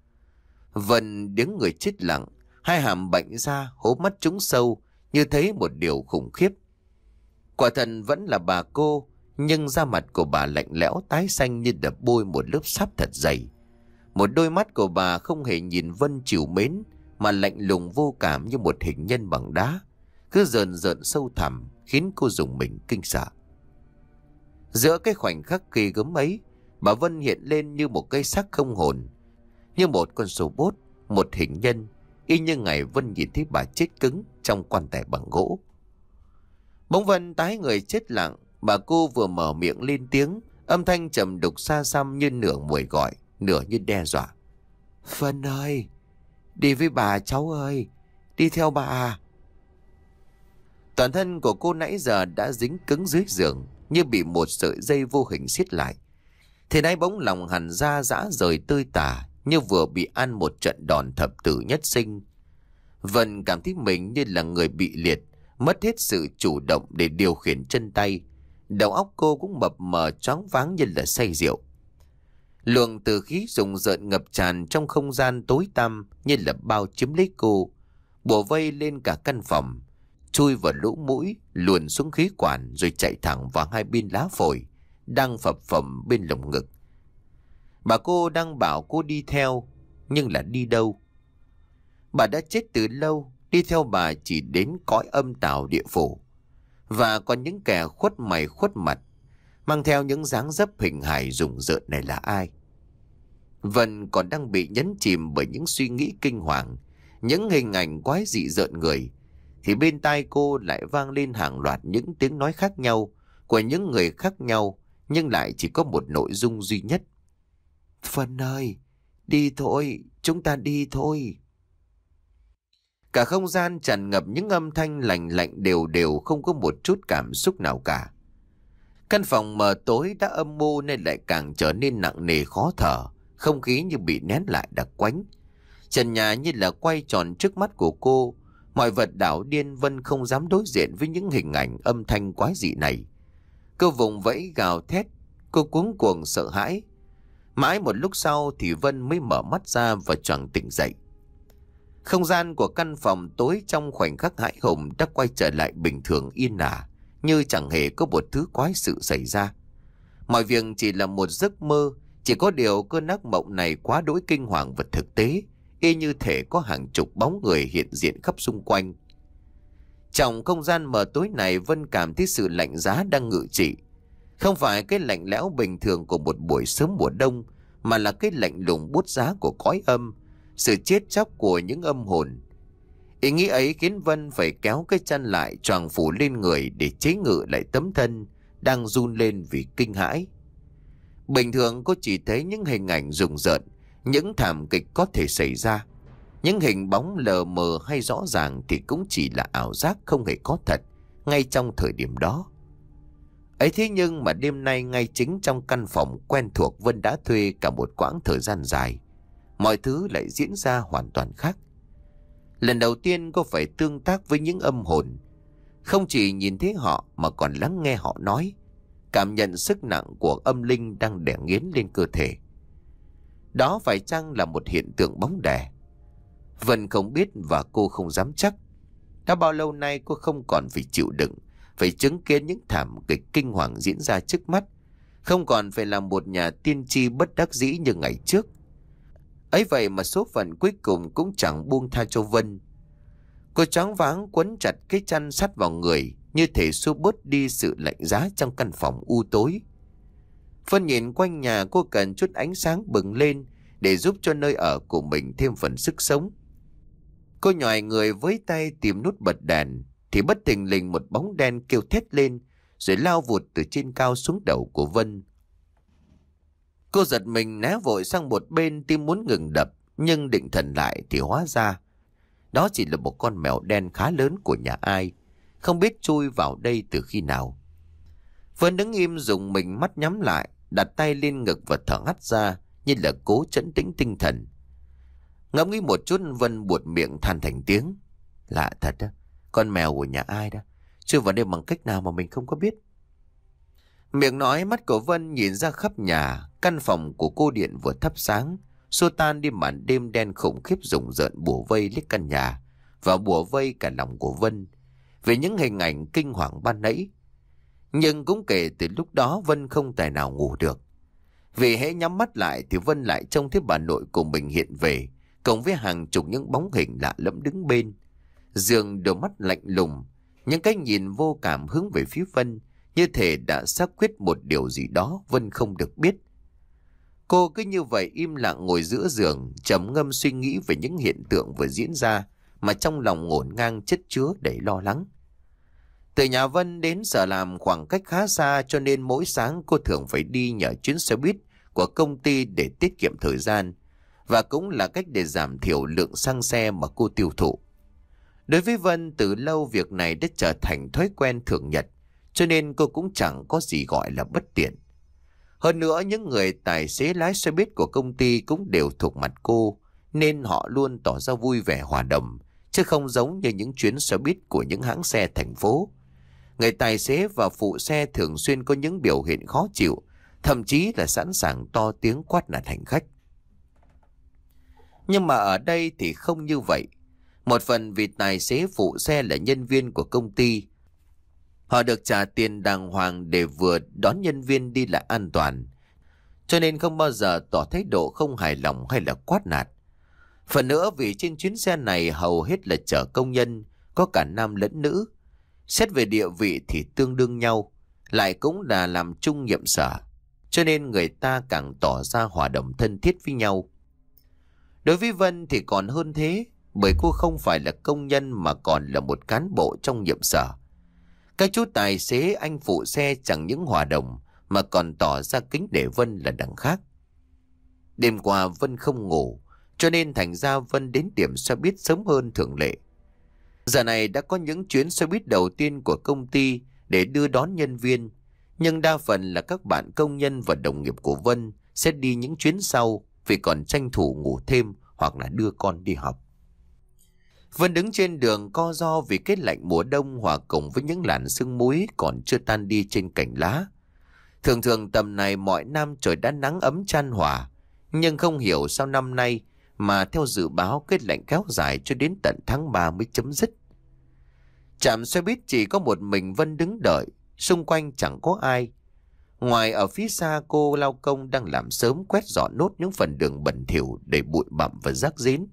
Vân đứng người chết lặng, hai hàm bệnh ra, hố mắt trúng sâu, như thấy một điều khủng khiếp. Quả thật vẫn là bà cô, nhưng da mặt của bà lạnh lẽo tái xanh như đập bôi một lớp sáp thật dày. Một đôi mắt của bà không hề nhìn Vân trìu mến, mà lạnh lùng vô cảm như một hình nhân bằng đá, cứ rờn rợn sâu thẳm, khiến cô rùng mình kinh sợ. Giữa cái khoảnh khắc kỳ gớm ấy, bà Vân hiện lên như một cây xác không hồn, như một con sâu bốt, một hình nhân, y như ngày Vân nhìn thấy bà chết cứng trong quan tài bằng gỗ. Bỗng Vân tái người chết lặng. Bà cô vừa mở miệng lên tiếng, âm thanh trầm đục xa xăm như nửa mùi gọi, nửa như đe dọa. Vân ơi! Đi với bà cháu ơi! Đi theo bà! Toàn thân của cô nãy giờ đã dính cứng dưới giường, như bị một sợi dây vô hình siết lại. Thế nay bỗng lòng hằn ra rã rời tơi tả, như vừa bị ăn một trận đòn thập tử nhất sinh. Vân cảm thấy mình như là người bị liệt, mất hết sự chủ động để điều khiển chân tay. Đầu óc cô cũng mập mờ choáng váng như là say rượu. Luồng từ khí rùng rợn ngập tràn trong không gian tối tăm như là bao chiếm lấy cô, bủa vây lên cả căn phòng, chui vào lỗ mũi, luồn xuống khí quản rồi chạy thẳng vào hai bên lá phổi đang phập phồng bên lồng ngực. Bà cô đang bảo cô đi theo, nhưng là đi đâu? Bà đã chết từ lâu, đi theo bà chỉ đến cõi âm tào địa phủ. Và còn những kẻ khuất mày khuất mặt, mang theo những dáng dấp hình hài rùng rợn này là ai? Vân còn đang bị nhấn chìm bởi những suy nghĩ kinh hoàng, những hình ảnh quái dị rợn người, thì bên tai cô lại vang lên hàng loạt những tiếng nói khác nhau của những người khác nhau, nhưng lại chỉ có một nội dung duy nhất. Vân ơi! Đi thôi! Chúng ta đi thôi! Cả không gian tràn ngập những âm thanh lạnh lạnh đều đều, không có một chút cảm xúc nào cả. Căn phòng mờ tối đã âm mưu nên lại càng trở nên nặng nề khó thở, không khí như bị nén lại đặc quánh. Trần nhà như là quay tròn trước mắt của cô, mọi vật đảo điên. Vân không dám đối diện với những hình ảnh âm thanh quái dị này. Cô vùng vẫy gào thét, cô cuống cuồng sợ hãi. Mãi một lúc sau thì Vân mới mở mắt ra và choàng tỉnh dậy. Không gian của căn phòng tối trong khoảnh khắc hãi hùng đã quay trở lại bình thường yên ả, như chẳng hề có một thứ quái sự xảy ra. Mọi việc chỉ là một giấc mơ, chỉ có điều cơn ác mộng này quá đỗi kinh hoàng và thực tế, y như thể có hàng chục bóng người hiện diện khắp xung quanh. Trong không gian mờ tối này, Vân cảm thấy sự lạnh giá đang ngự trị. Không phải cái lạnh lẽo bình thường của một buổi sớm mùa đông, mà là cái lạnh lùng buốt giá của cõi âm, sự chết chóc của những âm hồn. Ý nghĩ ấy khiến Vân phải kéo cái chân lại choàng phủ lên người để chế ngự lại tấm thân đang run lên vì kinh hãi. Bình thường cô chỉ thấy những hình ảnh rùng rợn, những thảm kịch có thể xảy ra. Những hình bóng lờ mờ hay rõ ràng thì cũng chỉ là ảo giác, không hề có thật ngay trong thời điểm đó. Ấy thế nhưng mà đêm nay, ngay chính trong căn phòng quen thuộc Vân đã thuê cả một quãng thời gian dài, mọi thứ lại diễn ra hoàn toàn khác. Lần đầu tiên cô phải tương tác với những âm hồn, không chỉ nhìn thấy họ mà còn lắng nghe họ nói, cảm nhận sức nặng của âm linh đang đè nghiến lên cơ thể. Đó phải chăng là một hiện tượng bóng đè? Vân không biết và cô không dám chắc. Đã bao lâu nay cô không còn phải chịu đựng, phải chứng kiến những thảm kịch kinh hoàng diễn ra trước mắt, không còn phải là một nhà tiên tri bất đắc dĩ như ngày trước. Ấy vậy mà số phận cuối cùng cũng chẳng buông tha cho Vân. Cô choáng váng quấn chặt cái chăn sát vào người, như thể xua bớt đi sự lạnh giá trong căn phòng u tối. Vân nhìn quanh nhà, cô cần chút ánh sáng bừng lên để giúp cho nơi ở của mình thêm phần sức sống. Cô nhòi người với tay tìm nút bật đèn, thì bất thình lình một bóng đen kêu thét lên, rồi lao vụt từ trên cao xuống đầu của Vân. Cô giật mình né vội sang một bên, tim muốn ngừng đập, nhưng định thần lại thì hóa ra đó chỉ là một con mèo đen khá lớn của nhà ai, không biết chui vào đây từ khi nào. Vân đứng im dùng mình, mắt nhắm lại, đặt tay lên ngực và thở hắt ra như là cố trấn tĩnh tinh thần. Ngẫm nghĩ một chút, Vân buột miệng than thành tiếng. Lạ thật đó, con mèo của nhà ai đó, chui vào đây bằng cách nào mà mình không có biết. Miệng nói, mắt của Vân nhìn ra khắp nhà. Căn phòng của cô điện vừa thắp sáng, xua tan đi màn đêm đen khủng khiếp rùng rợn bủa vây lấy căn nhà và bủa vây cả lòng của Vân về những hình ảnh kinh hoàng ban nãy. Nhưng cũng kể từ lúc đó Vân không tài nào ngủ được, vì hễ nhắm mắt lại thì Vân lại trông thấy bà nội của mình hiện về, cộng với hàng chục những bóng hình lạ lẫm đứng bên giường, đôi mắt lạnh lùng, những cái nhìn vô cảm hướng về phía Vân, như thể đã xác quyết một điều gì đó Vân không được biết. Cô cứ như vậy im lặng ngồi giữa giường, trầm ngâm suy nghĩ về những hiện tượng vừa diễn ra, mà trong lòng ngổn ngang chất chứa đầy lo lắng. Từ nhà Vân đến sở làm khoảng cách khá xa, cho nên mỗi sáng cô thường phải đi nhờ chuyến xe buýt của công ty để tiết kiệm thời gian, và cũng là cách để giảm thiểu lượng xăng xe mà cô tiêu thụ. Đối với Vân, từ lâu việc này đã trở thành thói quen thường nhật, cho nên cô cũng chẳng có gì gọi là bất tiện. Hơn nữa, những người tài xế lái xe buýt của công ty cũng đều thuộc mặt cô, nên họ luôn tỏ ra vui vẻ hòa đồng, chứ không giống như những chuyến xe buýt của những hãng xe thành phố. Người tài xế và phụ xe thường xuyên có những biểu hiện khó chịu, thậm chí là sẵn sàng to tiếng quát nạt hành khách. Nhưng mà ở đây thì không như vậy. Một phần vì tài xế phụ xe là nhân viên của công ty, họ được trả tiền đàng hoàng để vừa đón nhân viên đi lại an toàn, cho nên không bao giờ tỏ thái độ không hài lòng hay là quát nạt. Phần nữa vì trên chuyến xe này hầu hết là chở công nhân, có cả nam lẫn nữ. Xét về địa vị thì tương đương nhau, lại cũng là làm chung nhiệm sở, cho nên người ta càng tỏ ra hòa đồng thân thiết với nhau. Đối với Vân thì còn hơn thế, bởi cô không phải là công nhân mà còn là một cán bộ trong nhiệm sở. Các chú tài xế, anh phụ xe chẳng những hòa đồng mà còn tỏ ra kính để Vân là đằng khác. Đêm qua Vân không ngủ, cho nên thành ra Vân đến điểm xe buýt sớm hơn thường lệ. Giờ này đã có những chuyến xe buýt đầu tiên của công ty để đưa đón nhân viên, nhưng đa phần là các bạn công nhân và đồng nghiệp của Vân sẽ đi những chuyến sau vì còn tranh thủ ngủ thêm hoặc là đưa con đi học. Vân đứng trên đường co ro vì cái lạnh mùa đông hòa cùng với những làn sương muối còn chưa tan đi trên cành lá. Thường thường tầm này mọi năm trời đã nắng ấm chan hòa, nhưng không hiểu sao năm nay mà theo dự báo cái lạnh kéo dài cho đến tận tháng ba mới chấm dứt. Trạm xe buýt chỉ có một mình Vân đứng đợi, xung quanh chẳng có ai. Ngoài ở phía xa, cô lao công đang làm sớm quét dọn nốt những phần đường bẩn thỉu đầy bụi bặm và rác rến.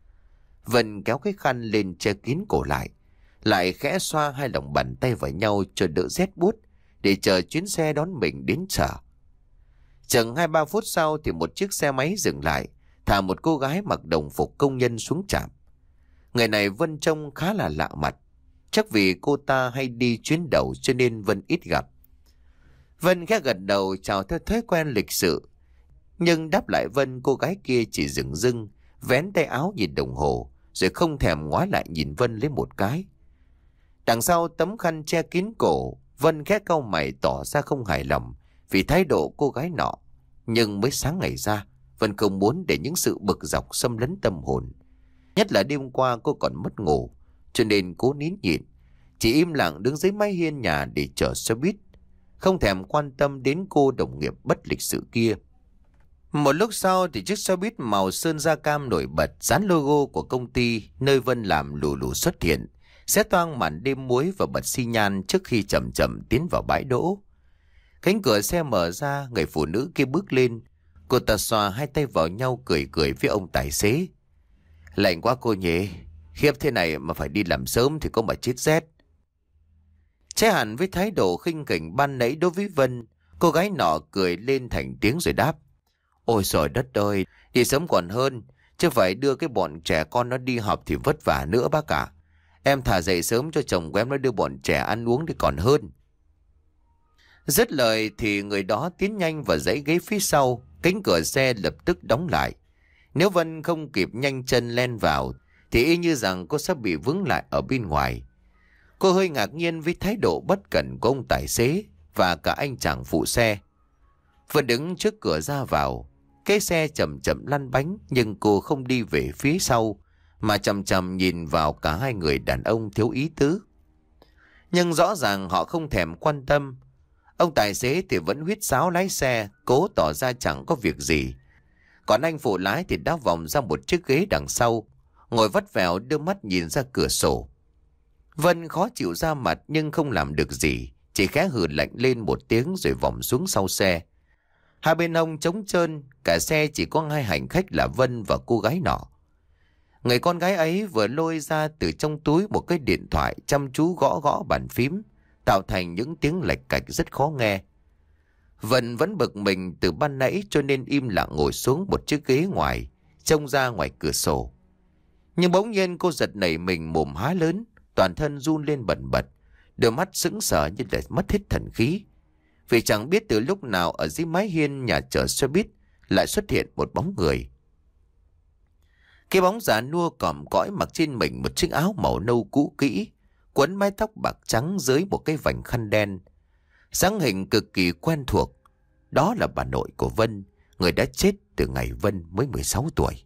Vân kéo cái khăn lên che kín cổ lại, lại khẽ xoa hai lòng bàn tay vào nhau cho đỡ rét buốt, để chờ chuyến xe đón mình đến sở. Chừng hai ba phút sau thì một chiếc xe máy dừng lại, thả một cô gái mặc đồng phục công nhân xuống trạm. Người này Vân trông khá là lạ mặt, chắc vì cô ta hay đi chuyến đầu cho nên Vân ít gặp. Vân khẽ gật đầu chào theo thói quen lịch sự, nhưng đáp lại Vân, cô gái kia chỉ dừng dưng, vén tay áo nhìn đồng hồ, rồi không thèm ngoái lại nhìn Vân lấy một cái. Đằng sau tấm khăn che kín cổ, Vân khẽ cau mày tỏ ra không hài lòng vì thái độ cô gái nọ. Nhưng mới sáng ngày ra, Vân không muốn để những sự bực dọc xâm lấn tâm hồn. Nhất là đêm qua cô còn mất ngủ, cho nên cố nín nhịn, chỉ im lặng đứng dưới mái hiên nhà để chờ xe buýt, không thèm quan tâm đến cô đồng nghiệp bất lịch sự kia. Một lúc sau thì chiếc xe buýt màu sơn da cam nổi bật dán logo của công ty nơi Vân làm lù lù xuất hiện, xé toang màn đêm muối và bật xi nhan trước khi chậm chậm tiến vào bãi đỗ. Cánh cửa xe mở ra, người phụ nữ kia bước lên. Cô ta xoa hai tay vào nhau cười cười với ông tài xế. Lạnh quá cô nhỉ, khiếp thế này mà phải đi làm sớm thì có mà chết rét. Trái hẳn với thái độ khinh khỉnh ban nãy đối với Vân, cô gái nọ cười lên thành tiếng rồi đáp. Ôi trời đất ơi, đi sớm còn hơn, chứ phải đưa cái bọn trẻ con nó đi học thì vất vả nữa bác cả. Em thả dậy sớm cho chồng của em nó đưa bọn trẻ ăn uống thì còn hơn. Dứt lời thì người đó tiến nhanh vào dãy ghế phía sau, cánh cửa xe lập tức đóng lại. Nếu Vân không kịp nhanh chân len vào thì y như rằng cô sẽ bị vướng lại ở bên ngoài. Cô hơi ngạc nhiên với thái độ bất cẩn của ông tài xế và cả anh chàng phụ xe. Vân đứng trước cửa ra vào, cái xe chậm chậm lăn bánh nhưng cô không đi về phía sau mà chậm chậm nhìn vào cả hai người đàn ông thiếu ý tứ. Nhưng rõ ràng họ không thèm quan tâm. Ông tài xế thì vẫn huýt sáo lái xe, cố tỏ ra chẳng có việc gì. Còn anh phụ lái thì đã vòng ra một chiếc ghế đằng sau, ngồi vắt vẻo đưa mắt nhìn ra cửa sổ. Vân khó chịu ra mặt nhưng không làm được gì, chỉ khẽ hừ lạnh lên một tiếng rồi vòng xuống sau xe. Hai bên ông trống trơn, cả xe chỉ có hai hành khách là Vân và cô gái nọ. Người con gái ấy vừa lôi ra từ trong túi một cái điện thoại chăm chú gõ gõ bàn phím, tạo thành những tiếng lạch cạch rất khó nghe. Vân vẫn bực mình từ ban nãy cho nên im lặng ngồi xuống một chiếc ghế ngoài, trông ra ngoài cửa sổ. Nhưng bỗng nhiên cô giật nảy mình mồm há lớn, toàn thân run lên bần bật, đôi mắt sững sờ như là mất hết thần khí. Vì chẳng biết từ lúc nào ở dưới mái hiên nhà chở xe buýt lại xuất hiện một bóng người. Cái bóng già nua còm cõi mặc trên mình một chiếc áo màu nâu cũ kỹ, quấn mái tóc bạc trắng dưới một cái vành khăn đen. Dáng hình cực kỳ quen thuộc. Đó là bà nội của Vân, người đã chết từ ngày Vân mới mười sáu tuổi.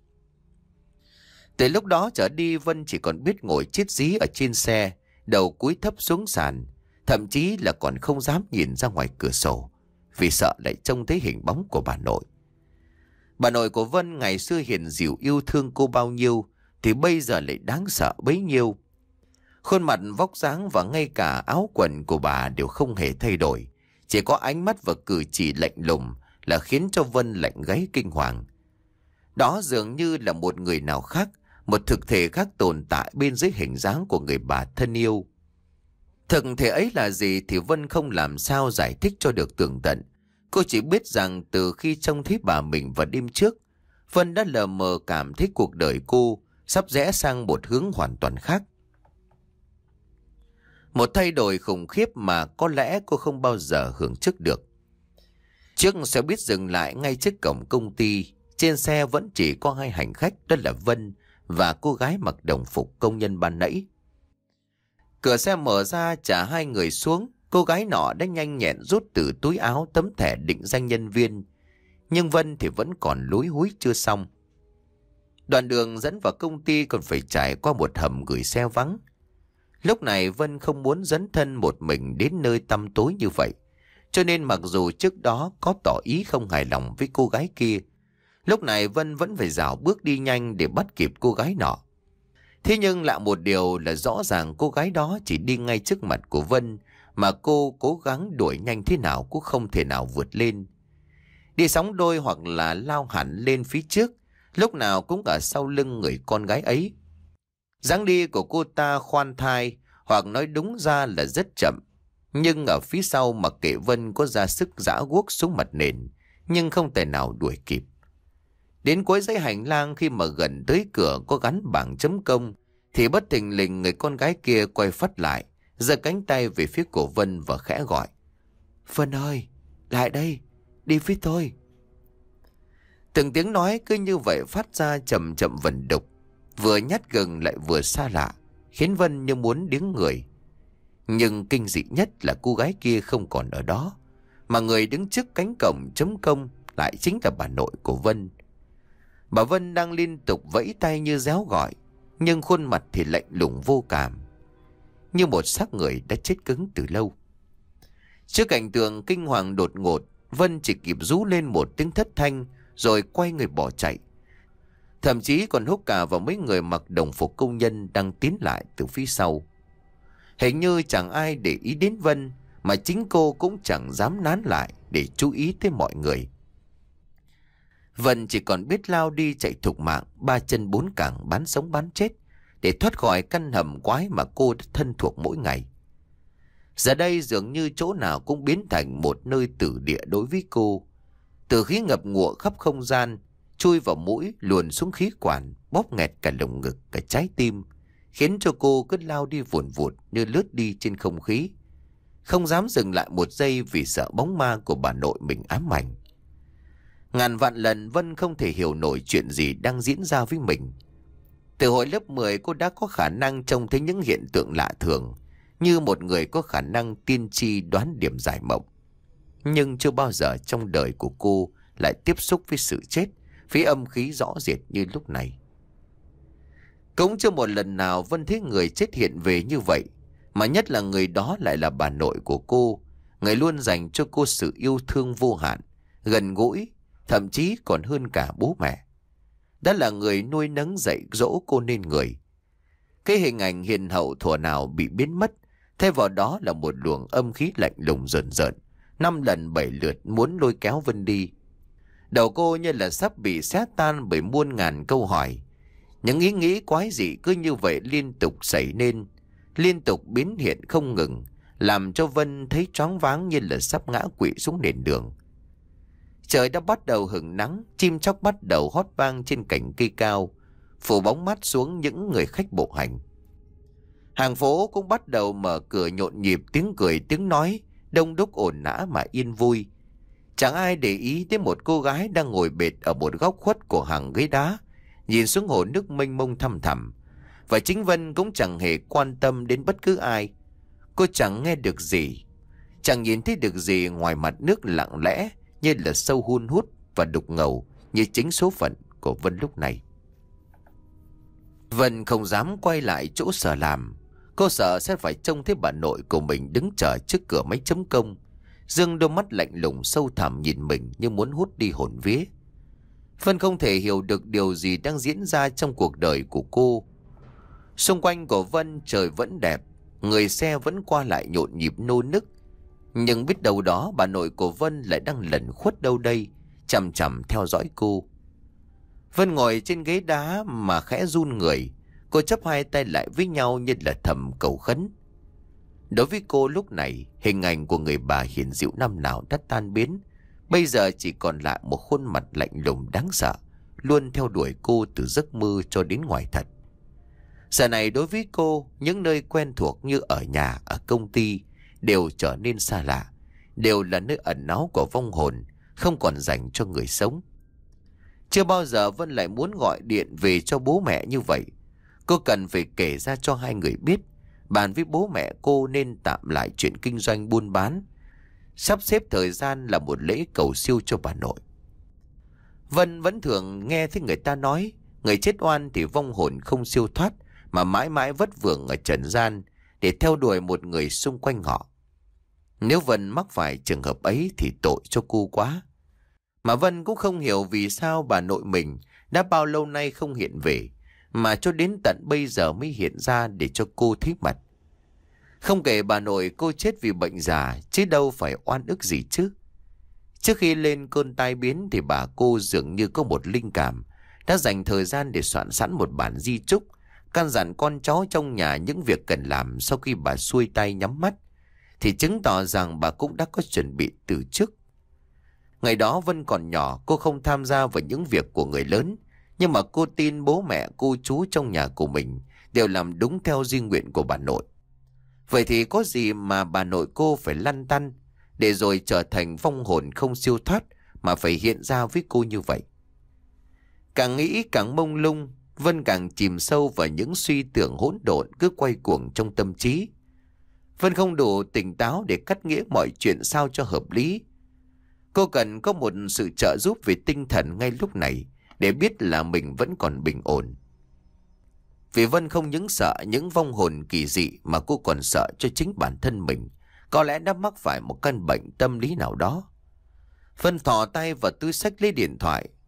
Từ lúc đó trở đi Vân chỉ còn biết ngồi chết dí ở trên xe, đầu cúi thấp xuống sàn, thậm chí là còn không dám nhìn ra ngoài cửa sổ, vì sợ lại trông thấy hình bóng của bà nội. Bà nội của Vân ngày xưa hiền dịu yêu thương cô bao nhiêu, thì bây giờ lại đáng sợ bấy nhiêu. Khuôn mặt, vóc dáng và ngay cả áo quần của bà đều không hề thay đổi, chỉ có ánh mắt và cử chỉ lạnh lùng là khiến cho Vân lạnh gáy kinh hoàng. Đó dường như là một người nào khác, một thực thể khác tồn tại bên dưới hình dáng của người bà thân yêu. Thực thể ấy là gì thì Vân không làm sao giải thích cho được tường tận. Cô chỉ biết rằng từ khi trông thấy bà mình vào đêm trước, Vân đã lờ mờ cảm thấy cuộc đời cô sắp rẽ sang một hướng hoàn toàn khác. Một thay đổi khủng khiếp mà có lẽ cô không bao giờ hưởng trước được. Chiếc xe buýt dừng lại ngay trước cổng công ty. Trên xe vẫn chỉ có hai hành khách, đó là Vân và cô gái mặc đồng phục công nhân ban nãy. Cửa xe mở ra trả hai người xuống. Cô gái nọ đã nhanh nhẹn rút từ túi áo tấm thẻ định danh nhân viên. Nhưng Vân thì vẫn còn lúi húi chưa xong. Đoạn đường dẫn vào công ty còn phải trải qua một hầm gửi xe vắng. Lúc này Vân không muốn dấn thân một mình đến nơi tăm tối như vậy. Cho nên mặc dù trước đó có tỏ ý không hài lòng với cô gái kia, lúc này Vân vẫn phải rảo bước đi nhanh để bắt kịp cô gái nọ. Thế nhưng lạ một điều là rõ ràng cô gái đó chỉ đi ngay trước mặt của Vân, mà cô cố gắng đuổi nhanh thế nào cũng không thể nào vượt lên. Đi sóng đôi hoặc là lao hẳn lên phía trước, lúc nào cũng ở sau lưng người con gái ấy. Dáng đi của cô ta khoan thai, hoặc nói đúng ra là rất chậm. Nhưng ở phía sau mặc kệ Vân có ra sức giã guốc xuống mặt nền, nhưng không thể nào đuổi kịp. Đến cuối dãy hành lang, khi mà gần tới cửa có gắn bảng chấm công, thì bất thình lình người con gái kia quay phắt lại, giơ cánh tay về phía của Vân và khẽ gọi. Vân ơi, lại đây, đi với tôi. Từng tiếng nói cứ như vậy phát ra chậm chậm vần đục, vừa nhát gừng lại vừa xa lạ, khiến Vân như muốn điếng người. Nhưng kinh dị nhất là cô gái kia không còn ở đó, mà người đứng trước cánh cổng chấm công lại chính là bà nội của Vân. Bà Vân đang liên tục vẫy tay như réo gọi, nhưng khuôn mặt thì lạnh lùng vô cảm, như một xác người đã chết cứng từ lâu. Trước cảnh tượng kinh hoàng đột ngột, Vân chỉ kịp rú lên một tiếng thất thanh, rồi quay người bỏ chạy. Thậm chí còn húc cả vào mấy người mặc đồng phục công nhân đang tiến lại từ phía sau. Hình như chẳng ai để ý đến Vân, mà chính cô cũng chẳng dám nán lại để chú ý tới mọi người. Vân chỉ còn biết lao đi chạy thục mạng, ba chân bốn cẳng bán sống bán chết, để thoát khỏi căn hầm quái mà cô đã thân thuộc mỗi ngày. Giờ đây dường như chỗ nào cũng biến thành một nơi tử địa đối với cô. Từ khí ngập ngụa khắp không gian, chui vào mũi, luồn xuống khí quản, bóp nghẹt cả lồng ngực, cả trái tim, khiến cho cô cứ lao đi vùn vụt như lướt đi trên không khí, không dám dừng lại một giây vì sợ bóng ma của bà nội mình ám ảnh. Ngàn vạn lần Vân không thể hiểu nổi chuyện gì đang diễn ra với mình. Từ hồi lớp mười cô đã có khả năng trông thấy những hiện tượng lạ thường, như một người có khả năng tiên tri đoán điểm giải mộng. Nhưng chưa bao giờ trong đời của cô lại tiếp xúc với sự chết, với âm khí rõ rệt như lúc này. Cũng chưa một lần nào Vân thấy người chết hiện về như vậy, mà nhất là người đó lại là bà nội của cô, người luôn dành cho cô sự yêu thương vô hạn, gần gũi, thậm chí còn hơn cả bố mẹ. Đã là người nuôi nấng dạy dỗ cô nên người. Cái hình ảnh hiền hậu thuở nào bị biến mất, thay vào đó là một luồng âm khí lạnh lùng rợn rợn, năm lần bảy lượt muốn lôi kéo Vân đi. Đầu cô như là sắp bị xé tan bởi muôn ngàn câu hỏi. Những ý nghĩ quái dị cứ như vậy liên tục xảy nên, liên tục biến hiện không ngừng, làm cho Vân thấy choáng váng như là sắp ngã quỵ xuống nền đường. Trời đã bắt đầu hửng nắng, chim chóc bắt đầu hót vang trên cành cây cao, phủ bóng mát xuống những người khách bộ hành. Hàng phố cũng bắt đầu mở cửa nhộn nhịp, tiếng cười tiếng nói, đông đúc ồn ào mà yên vui. Chẳng ai để ý đến một cô gái đang ngồi bệt ở một góc khuất của hàng ghế đá, nhìn xuống hồ nước mênh mông thăm thẳm. Và chính Vân cũng chẳng hề quan tâm đến bất cứ ai. Cô chẳng nghe được gì, chẳng nhìn thấy được gì ngoài mặt nước lặng lẽ như là sâu hun hút và đục ngầu như chính số phận của Vân lúc này. Vân không dám quay lại chỗ Sở làm. Cô sợ sẽ phải trông thấy bà nội của mình đứng chờ trước cửa máy chấm công, dương đôi mắt lạnh lùng sâu thẳm nhìn mình như muốn hút đi hồn vía. Vân không thể hiểu được điều gì đang diễn ra trong cuộc đời của cô. Xung quanh của Vân trời vẫn đẹp, người xe vẫn qua lại nhộn nhịp nô nức. Nhưng biết đâu đó bà nội của Vân lại đang lẩn khuất đâu đây, chằm chằm theo dõi cô. Vân ngồi trên ghế đá mà khẽ run người. Cô chắp hai tay lại với nhau như là thầm cầu khấn. Đối với cô lúc này, hình ảnh của người bà hiền dịu năm nào đã tan biến. Bây giờ chỉ còn lại một khuôn mặt lạnh lùng đáng sợ, luôn theo đuổi cô từ giấc mơ cho đến ngoài thật. Giờ này đối với cô, những nơi quen thuộc như ở nhà, ở công ty đều trở nên xa lạ, đều là nơi ẩn náu của vong hồn, không còn dành cho người sống. Chưa bao giờ Vân lại muốn gọi điện về cho bố mẹ như vậy. Cô cần phải kể ra cho hai người biết, bàn với bố mẹ cô nên tạm lại chuyện kinh doanh buôn bán, sắp xếp thời gian là một lễ cầu siêu cho bà nội. Vân vẫn thường nghe thấy người ta nói, người chết oan thì vong hồn không siêu thoát, mà mãi mãi vất vưởng ở trần gian để theo đuổi một người xung quanh họ. Nếu Vân mắc phải trường hợp ấy thì tội cho cô quá. Mà Vân cũng không hiểu vì sao bà nội mình đã bao lâu nay không hiện về, mà cho đến tận bây giờ mới hiện ra để cho cô thấy mặt. Không kể bà nội cô chết vì bệnh già, chứ đâu phải oan ức gì chứ. Trước khi lên cơn tai biến thì bà cô dường như có một linh cảm, đã dành thời gian để soạn sẵn một bản di chúc, căn dặn con cháu trong nhà những việc cần làm sau khi bà xuôi tay nhắm mắt, thì chứng tỏ rằng bà cũng đã có chuẩn bị từ trước. Ngày đó Vân còn nhỏ, cô không tham gia vào những việc của người lớn, nhưng mà cô tin bố mẹ cô chú trong nhà của mình đều làm đúng theo di nguyện của bà nội. Vậy thì có gì mà bà nội cô phải lăn tăn, để rồi trở thành vong hồn không siêu thoát mà phải hiện ra với cô như vậy. Càng nghĩ càng mông lung, Vân càng chìm sâu vào những suy tưởng hỗn độn cứ quay cuồng trong tâm trí. Vân không đủ tỉnh táo để cắt nghĩa mọi chuyện sao cho hợp lý. Cô cần có một sự trợ giúp về tinh thần ngay lúc này để biết là mình vẫn còn bình ổn. Vì Vân không những sợ những vong hồn kỳ dị mà cô còn sợ cho chính bản thân mình có lẽ đã mắc phải một căn bệnh tâm lý nào đó. Vân thò tay vào túi xách lấy điện thoại.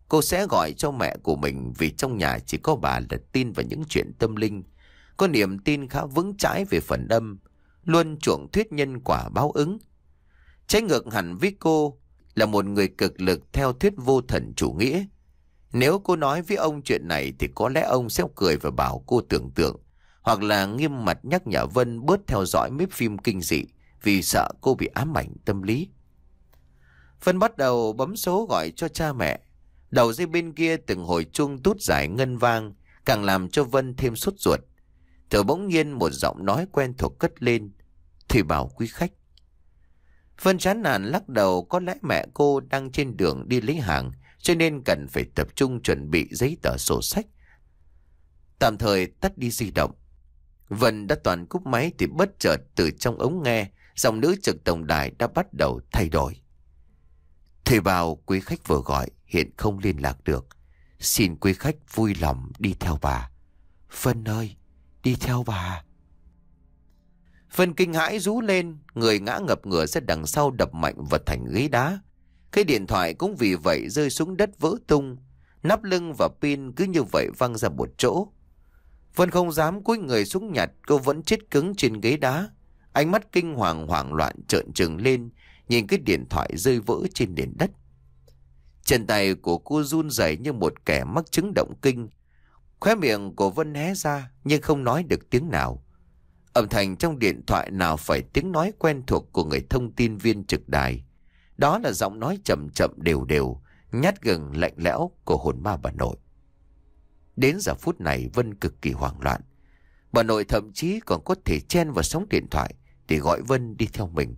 cô sẽ gọi cho mẹ của mình, vì trong nhà chỉ có bà là tin vào những chuyện tâm linh, có niềm tin khá vững chãi về phần âm, luôn chuộng thuyết nhân quả báo ứng. Trái ngược hẳn với cô là một người cực lực theo thuyết vô thần chủ nghĩa. Nếu cô nói với ông chuyện này thì có lẽ ông sẽ cười và bảo cô tưởng tượng, hoặc là nghiêm mặt nhắc nhở Vân bớt theo dõi mấy phim kinh dị vì sợ cô bị ám ảnh tâm lý. Vân bắt đầu bấm số gọi cho cha mẹ. Đầu dây bên kia từng hồi chuông tút dài ngân vang, càng làm cho Vân thêm sốt ruột. Rồi bỗng nhiên một giọng nói quen thuộc cất lên: "Thầy Bảo quý khách." Vân chán nản lắc đầu, có lẽ mẹ cô đang trên đường đi lấy hàng, cho nên cần phải tập trung chuẩn bị giấy tờ sổ sách. Tạm thời tắt đi di động. Vân đã toàn cúp máy thì bất chợt từ trong ống nghe, giọng nữ trực tổng đài đã bắt đầu thay đổi. "Thầy Bảo quý khách vừa gọi, hiện không liên lạc được. Xin quý khách vui lòng đi theo bà." "Vân ơi, đi theo bà." Vân kinh hãi rú lên, người ngã ngập ngửa ra đằng sau, đập mạnh vào thành ghế đá. Cái điện thoại cũng vì vậy rơi xuống đất vỡ tung, nắp lưng và pin cứ như vậy văng ra một chỗ. Vân không dám cúi người xuống nhặt, cô vẫn chết cứng trên ghế đá, ánh mắt kinh hoàng hoảng loạn trợn trừng lên, nhìn cái điện thoại rơi vỡ trên nền đất. Chân tay của cô run rẩy như một kẻ mắc chứng động kinh. Khóe miệng của Vân hé ra nhưng không nói được tiếng nào. Âm thanh trong điện thoại nào phải tiếng nói quen thuộc của người thông tin viên trực đài. Đó là giọng nói chậm chậm đều đều, nhát gừng lạnh lẽo của hồn ma bà nội. Đến giờ phút này Vân cực kỳ hoảng loạn. Bà nội thậm chí còn có thể chen vào sóng điện thoại để gọi Vân đi theo mình.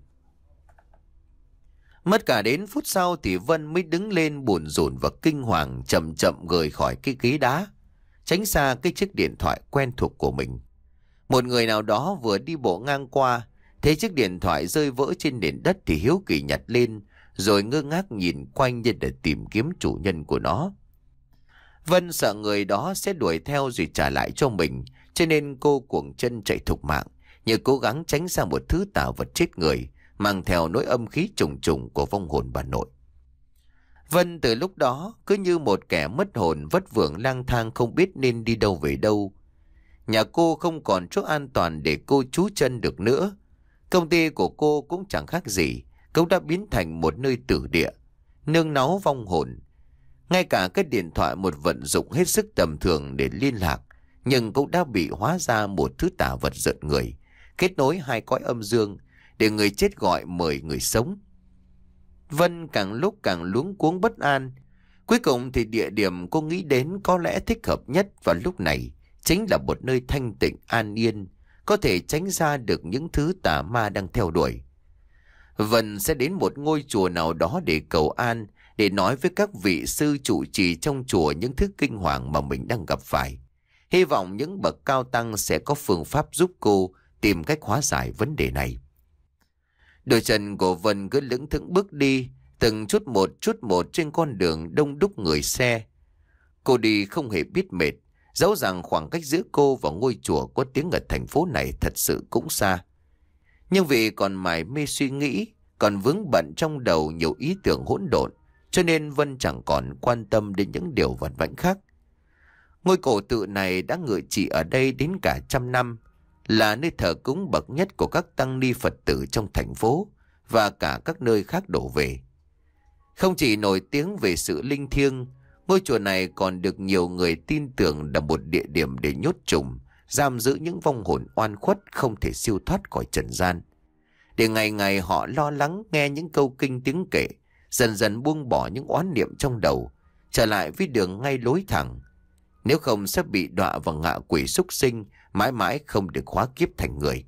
Mất cả đến phút sau thì Vân mới đứng lên buồn rùn và kinh hoàng, chậm chậm rời khỏi cái ghế đá, tránh xa cái chiếc điện thoại quen thuộc của mình. Một người nào đó vừa đi bộ ngang qua, thấy chiếc điện thoại rơi vỡ trên nền đất thì hiếu kỳ nhặt lên, rồi ngơ ngác nhìn quanh như để tìm kiếm chủ nhân của nó. Vân sợ người đó sẽ đuổi theo rồi trả lại cho mình, cho nên cô cuồng chân chạy thục mạng, như cố gắng tránh xa một thứ tà vật chết người, mang theo nỗi âm khí trùng trùng của vong hồn bà nội. Vân từ lúc đó cứ như một kẻ mất hồn vất vưởng lang thang không biết nên đi đâu về đâu. Nhà cô không còn chỗ an toàn để cô trú chân được nữa. Công ty của cô cũng chẳng khác gì, cũng đã biến thành một nơi tử địa, nương náu vong hồn. Ngay cả cái điện thoại, một vận dụng hết sức tầm thường để liên lạc, nhưng cũng đã bị hóa ra một thứ tà vật rợn người, kết nối hai cõi âm dương để người chết gọi mời người sống. Vân càng lúc càng luống cuống bất an. Cuối cùng thì địa điểm cô nghĩ đến có lẽ thích hợp nhất vào lúc này chính là một nơi thanh tịnh an yên, có thể tránh ra được những thứ tà ma đang theo đuổi. Vân sẽ đến một ngôi chùa nào đó để cầu an, để nói với các vị sư trụ trì trong chùa những thứ kinh hoàng mà mình đang gặp phải. Hy vọng những bậc cao tăng sẽ có phương pháp giúp cô tìm cách hóa giải vấn đề này. Đôi chân của Vân cứ lững thững bước đi, từng chút một chút một trên con đường đông đúc người xe. Cô đi không hề biết mệt, dẫu rằng khoảng cách giữa cô và ngôi chùa có tiếng ở thành phố này thật sự cũng xa. Nhưng vì còn mải mê suy nghĩ, còn vướng bận trong đầu nhiều ý tưởng hỗn độn, cho nên Vân chẳng còn quan tâm đến những điều vặt vãnh khác. Ngôi cổ tự này đã ngự trị ở đây đến cả trăm năm, là nơi thờ cúng bậc nhất của các tăng ni Phật tử trong thành phố và cả các nơi khác đổ về. Không chỉ nổi tiếng về sự linh thiêng, ngôi chùa này còn được nhiều người tin tưởng là một địa điểm để nhốt trùng, giam giữ những vong hồn oan khuất không thể siêu thoát khỏi trần gian. Để ngày ngày họ lo lắng nghe những câu kinh tiếng kệ, dần dần buông bỏ những oán niệm trong đầu, trở lại với đường ngay lối thẳng. Nếu không sẽ bị đọa vào ngạ quỷ súc sinh, mãi mãi không được hóa kiếp thành người.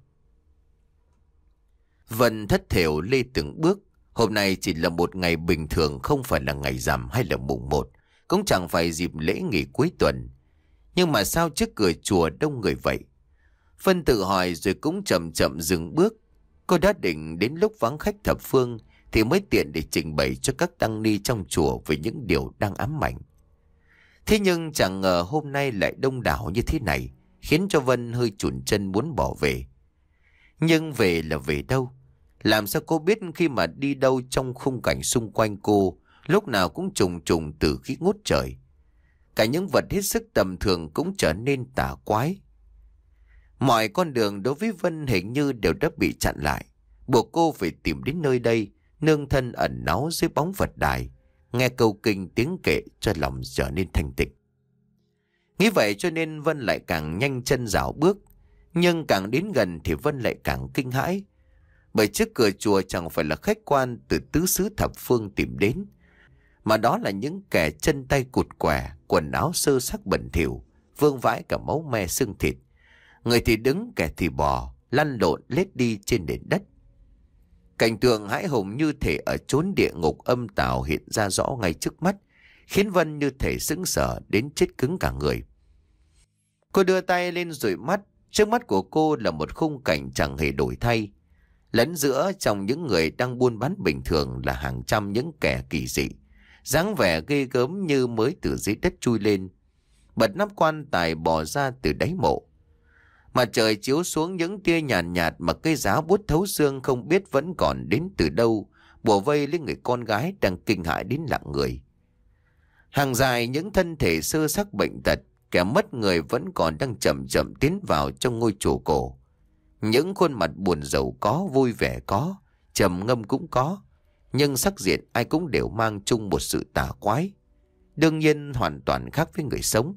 Vân thất thểu lê từng bước. Hôm nay chỉ là một ngày bình thường, không phải là ngày rằm hay là mùng một, cũng chẳng phải dịp lễ nghỉ cuối tuần. Nhưng mà sao trước cửa chùa đông người vậy? Vân tự hỏi rồi cũng chậm chậm dừng bước. Cô đã định đến lúc vắng khách thập phương thì mới tiện để trình bày cho các tăng ni trong chùa về những điều đang ám ảnh. Thế nhưng chẳng ngờ hôm nay lại đông đảo như thế này, khiến cho Vân hơi chùn chân muốn bỏ về. Nhưng về là về đâu? Làm sao cô biết khi mà đi đâu trong khung cảnh xung quanh cô lúc nào cũng trùng trùng từ khí ngút trời. Cả những vật hết sức tầm thường cũng trở nên tà quái. Mọi con đường đối với Vân hình như đều đã bị chặn lại, buộc cô phải tìm đến nơi đây, nương thân ẩn náu dưới bóng Phật đài, nghe câu kinh tiếng kệ cho lòng trở nên thanh tịnh. Nghĩ vậy cho nên Vân lại càng nhanh chân dạo bước, nhưng càng đến gần thì Vân lại càng kinh hãi. Bởi trước cửa chùa chẳng phải là khách quan từ tứ xứ thập phương tìm đến, mà đó là những kẻ chân tay cụt què, quần áo sơ xác bẩn thỉu, vương vãi cả máu me xương thịt. Người thì đứng, kẻ thì bò, lăn lộn lết đi trên nền đất. Cảnh tượng hãi hùng như thể ở chốn địa ngục âm tào hiện ra rõ ngay trước mắt, khiến Vân như thể sững sờ đến chết cứng cả người. Cô đưa tay lên dụi mắt, trước mắt của cô là một khung cảnh chẳng hề đổi thay. Lẫn giữa trong những người đang buôn bán bình thường là hàng trăm những kẻ kỳ dị, dáng vẻ ghê gớm như mới từ dưới đất chui lên, bật nắp quan tài bò ra từ đáy mộ. Mặt trời chiếu xuống những tia nhàn nhạt, nhạt mà cây giá buốt thấu xương không biết vẫn còn đến từ đâu, bủa vây lên người con gái đang kinh hãi đến lặng người. Hàng dài những thân thể sơ xác bệnh tật, kẻ mất người vẫn còn đang chậm chậm tiến vào trong ngôi chùa cổ. Những khuôn mặt buồn rầu có, vui vẻ có, trầm ngâm cũng có, nhưng sắc diện ai cũng đều mang chung một sự tà quái, đương nhiên hoàn toàn khác với người sống.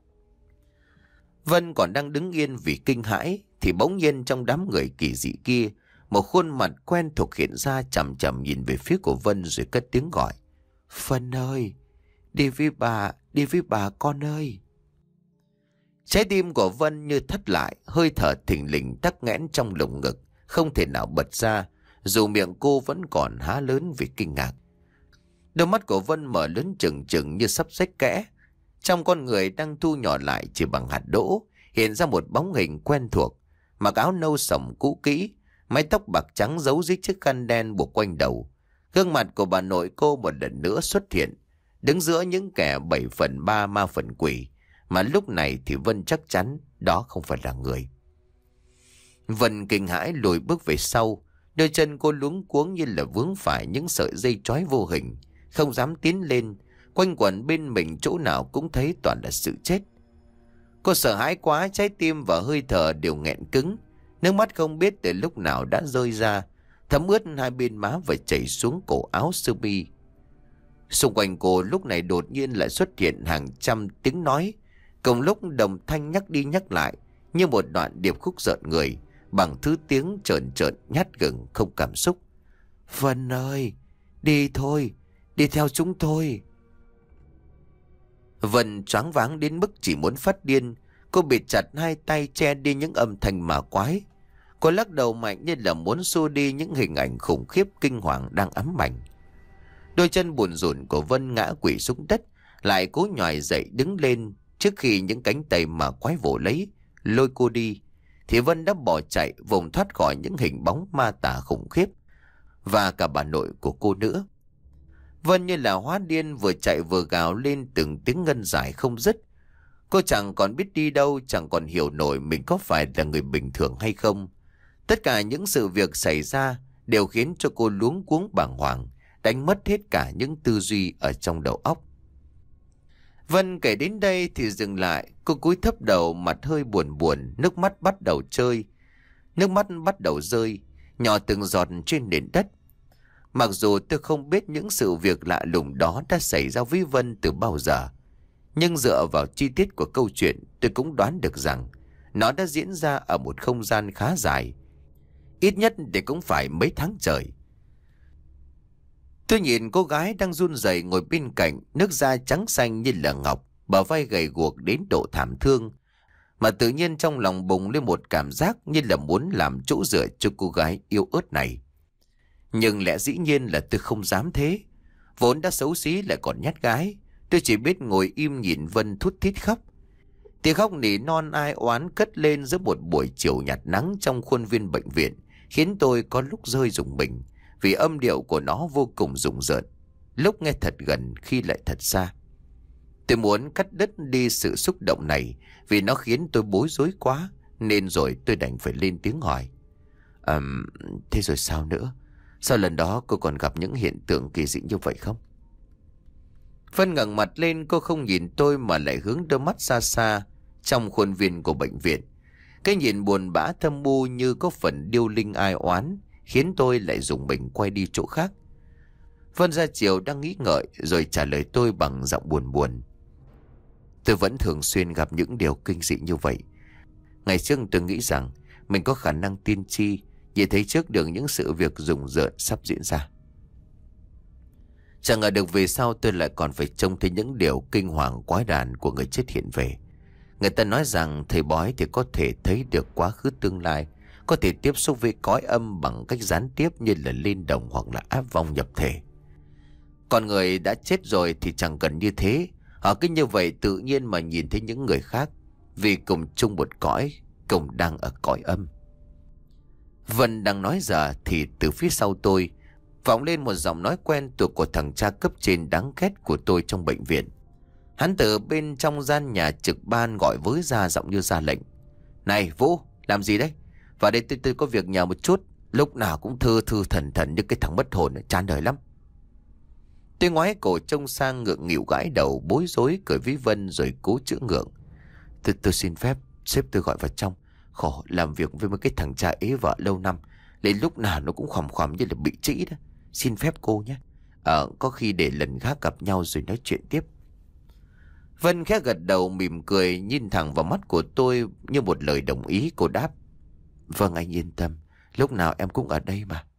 Vân còn đang đứng yên vì kinh hãi thì bỗng nhiên trong đám người kỳ dị kia, một khuôn mặt quen thuộc hiện ra, chằm chằm nhìn về phía của Vân rồi cất tiếng gọi: "Vân ơi, đi với bà, đi với bà con ơi." Trái tim của Vân như thắt lại, hơi thở thình lình tắc nghẽn trong lồng ngực, không thể nào bật ra, dù miệng cô vẫn còn há lớn vì kinh ngạc. Đôi mắt của Vân mở lớn trừng trừng như sắp xách kẽ. Trong con người đang thu nhỏ lại chỉ bằng hạt đỗ, hiện ra một bóng hình quen thuộc, mặc áo nâu sẫm cũ kỹ, mái tóc bạc trắng giấu dưới chiếc khăn đen buộc quanh đầu. Gương mặt của bà nội cô một lần nữa xuất hiện, đứng giữa những kẻ bảy phần ba ma phần quỷ, mà lúc này thì Vân chắc chắn đó không phải là người. Vân kinh hãi lùi bước về sau, đôi chân cô luống cuống như là vướng phải những sợi dây trói vô hình, không dám tiến lên. Quanh quẩn bên mình chỗ nào cũng thấy toàn là sự chết. Cô sợ hãi quá, trái tim và hơi thở đều nghẹn cứng, nước mắt không biết từ lúc nào đã rơi ra, thấm ướt hai bên má và chảy xuống cổ áo sơ mi. Xung quanh cô lúc này đột nhiên lại xuất hiện hàng trăm tiếng nói, cùng lúc đồng thanh nhắc đi nhắc lại như một đoạn điệp khúc rợn người, bằng thứ tiếng trợn trợn nhát gừng không cảm xúc. "Vân ơi, đi thôi, đi theo chúng tôi." Vân choáng váng đến mức chỉ muốn phát điên. Cô bịt chặt hai tay che đi những âm thanh ma quái. Cô lắc đầu mạnh như là muốn xua đi những hình ảnh khủng khiếp kinh hoàng đang ám ảnh. Đôi chân buồn rủn của Vân ngã quỵ xuống đất, lại cố nhòi dậy đứng lên. Trước khi những cánh tay ma quái vỗ lấy lôi cô đi, thì Vân đã bỏ chạy vùng thoát khỏi những hình bóng ma tà khủng khiếp, và cả bà nội của cô nữa. Vân như là hóa điên, vừa chạy vừa gào lên từng tiếng ngân dài không dứt. Cô chẳng còn biết đi đâu, chẳng còn hiểu nổi mình có phải là người bình thường hay không. Tất cả những sự việc xảy ra đều khiến cho cô luống cuống bàng hoàng, đánh mất hết cả những tư duy ở trong đầu óc. Vân kể đến đây thì dừng lại, cô cúi thấp đầu, mặt hơi buồn buồn, nước mắt bắt đầu trơi. Nước mắt bắt đầu rơi, nhỏ từng giọt trên nền đất. Mặc dù tôi không biết những sự việc lạ lùng đó đã xảy ra với Vân từ bao giờ, nhưng dựa vào chi tiết của câu chuyện, tôi cũng đoán được rằng nó đã diễn ra ở một không gian khá dài, ít nhất thì cũng phải mấy tháng trời. Tôi nhìn cô gái đang run rẩy ngồi bên cạnh, nước da trắng xanh như là ngọc, bờ vai gầy guộc đến độ thảm thương, mà tự nhiên trong lòng bùng lên một cảm giác như là muốn làm chỗ dựa cho cô gái yếu ớt này. Nhưng lẽ dĩ nhiên là tôi không dám thế. Vốn đã xấu xí lại còn nhát gái, tôi chỉ biết ngồi im nhìn Vân thút thít khóc. Tiếng khóc nỉ non ai oán cất lên giữa một buổi chiều nhạt nắng trong khuôn viên bệnh viện, khiến tôi có lúc rơi rùng mình, vì âm điệu của nó vô cùng rùng rợn, lúc nghe thật gần khi lại thật xa. Tôi muốn cắt đứt đi sự xúc động này, vì nó khiến tôi bối rối quá, nên rồi tôi đành phải lên tiếng hỏi: um, Thế rồi sao nữa? Sao lần đó cô còn gặp những hiện tượng kỳ dị như vậy không? Vân ngẩng mặt lên, cô không nhìn tôi mà lại hướng đôi mắt xa xa trong khuôn viên của bệnh viện. Cái nhìn buồn bã thâm u như có phần điêu linh ai oán, khiến tôi lại dùng mình quay đi chỗ khác. Vân ra chiều đang nghĩ ngợi rồi trả lời tôi bằng giọng buồn buồn. Tôi vẫn thường xuyên gặp những điều kinh dị như vậy. Ngày trước tôi nghĩ rằng mình có khả năng tiên tri, nhìn thấy trước được những sự việc rùng rợn sắp diễn ra. Chẳng ngờ được về sau tôi lại còn phải trông thấy những điều kinh hoàng quái đản của người chết hiện về. Người ta nói rằng thầy bói thì có thể thấy được quá khứ tương lai, có thể tiếp xúc với cõi âm bằng cách gián tiếp như là lên đồng hoặc là áp vong nhập thể. Còn người đã chết rồi thì chẳng cần như thế. Họ cứ như vậy tự nhiên mà nhìn thấy những người khác, vì cùng chung một cõi, cùng đang ở cõi âm. Vân đang nói giờ thì từ phía sau tôi vọng lên một giọng nói quen thuộc của thằng cha cấp trên đáng ghét của tôi trong bệnh viện. Hắn từ bên trong gian nhà trực ban gọi với ra giọng như ra lệnh. Này Vũ, làm gì đấy? Vào đây tôi, tôi có việc nhờ một chút. Lúc nào cũng thư thư thần thần như cái thằng mất hồn, chán đời lắm. Tôi ngoái cổ trông sang ngượng nghịu gãi đầu, bối rối cười với Vân rồi cố chữa ngượng. Tôi, tôi xin phép, sếp tôi gọi vào trong. Khổ làm việc với một cái thằng cha ế vợ lâu năm, đến lúc nào nó cũng khoằm khoằm như là bị trĩ đó. Xin phép cô nhé. Ờ, có khi để lần khác gặp nhau rồi nói chuyện tiếp. Vân khẽ gật đầu mỉm cười, nhìn thẳng vào mắt của tôi như một lời đồng ý. Cô đáp: Vâng anh yên tâm, lúc nào em cũng ở đây mà.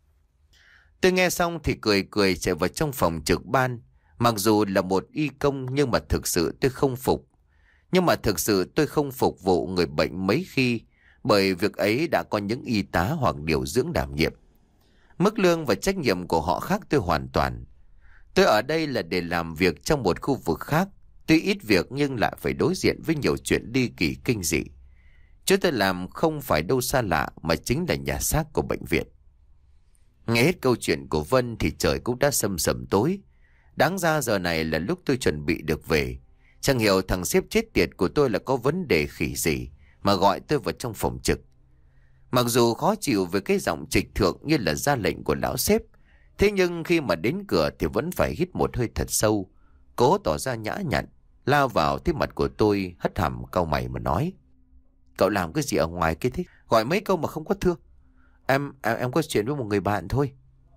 Tôi nghe xong thì cười cười chạy vào trong phòng trực ban. Mặc dù là một y công nhưng mà thực sự tôi không phục. Nhưng mà thực sự tôi không phục vụ người bệnh mấy khi, bởi việc ấy đã có những y tá hoặc điều dưỡng đảm nhiệm. Mức lương và trách nhiệm của họ khác tôi hoàn toàn. Tôi ở đây là để làm việc trong một khu vực khác. Tuy ít việc nhưng lại phải đối diện với nhiều chuyện ly kỳ kinh dị. Chỗ tôi làm không phải đâu xa lạ mà chính là nhà xác của bệnh viện. Nghe hết câu chuyện của Vân thì trời cũng đã sầm sầm tối. Đáng ra giờ này là lúc tôi chuẩn bị được về. Chẳng hiểu thằng sếp chết tiệt của tôi là có vấn đề khỉ gì mà gọi tôi vào trong phòng trực. Mặc dù khó chịu với cái giọng trịch thượng như là ra lệnh của lão sếp, thế nhưng khi mà đến cửa thì vẫn phải hít một hơi thật sâu, cố tỏ ra nhã nhặn, lao vào tiếp mặt của tôi hất hàm cau mày mà nói: Cậu làm cái gì ở ngoài kia thế? Gọi mấy câu mà không có thưa. Em, em, em có chuyện với một người bạn thôi.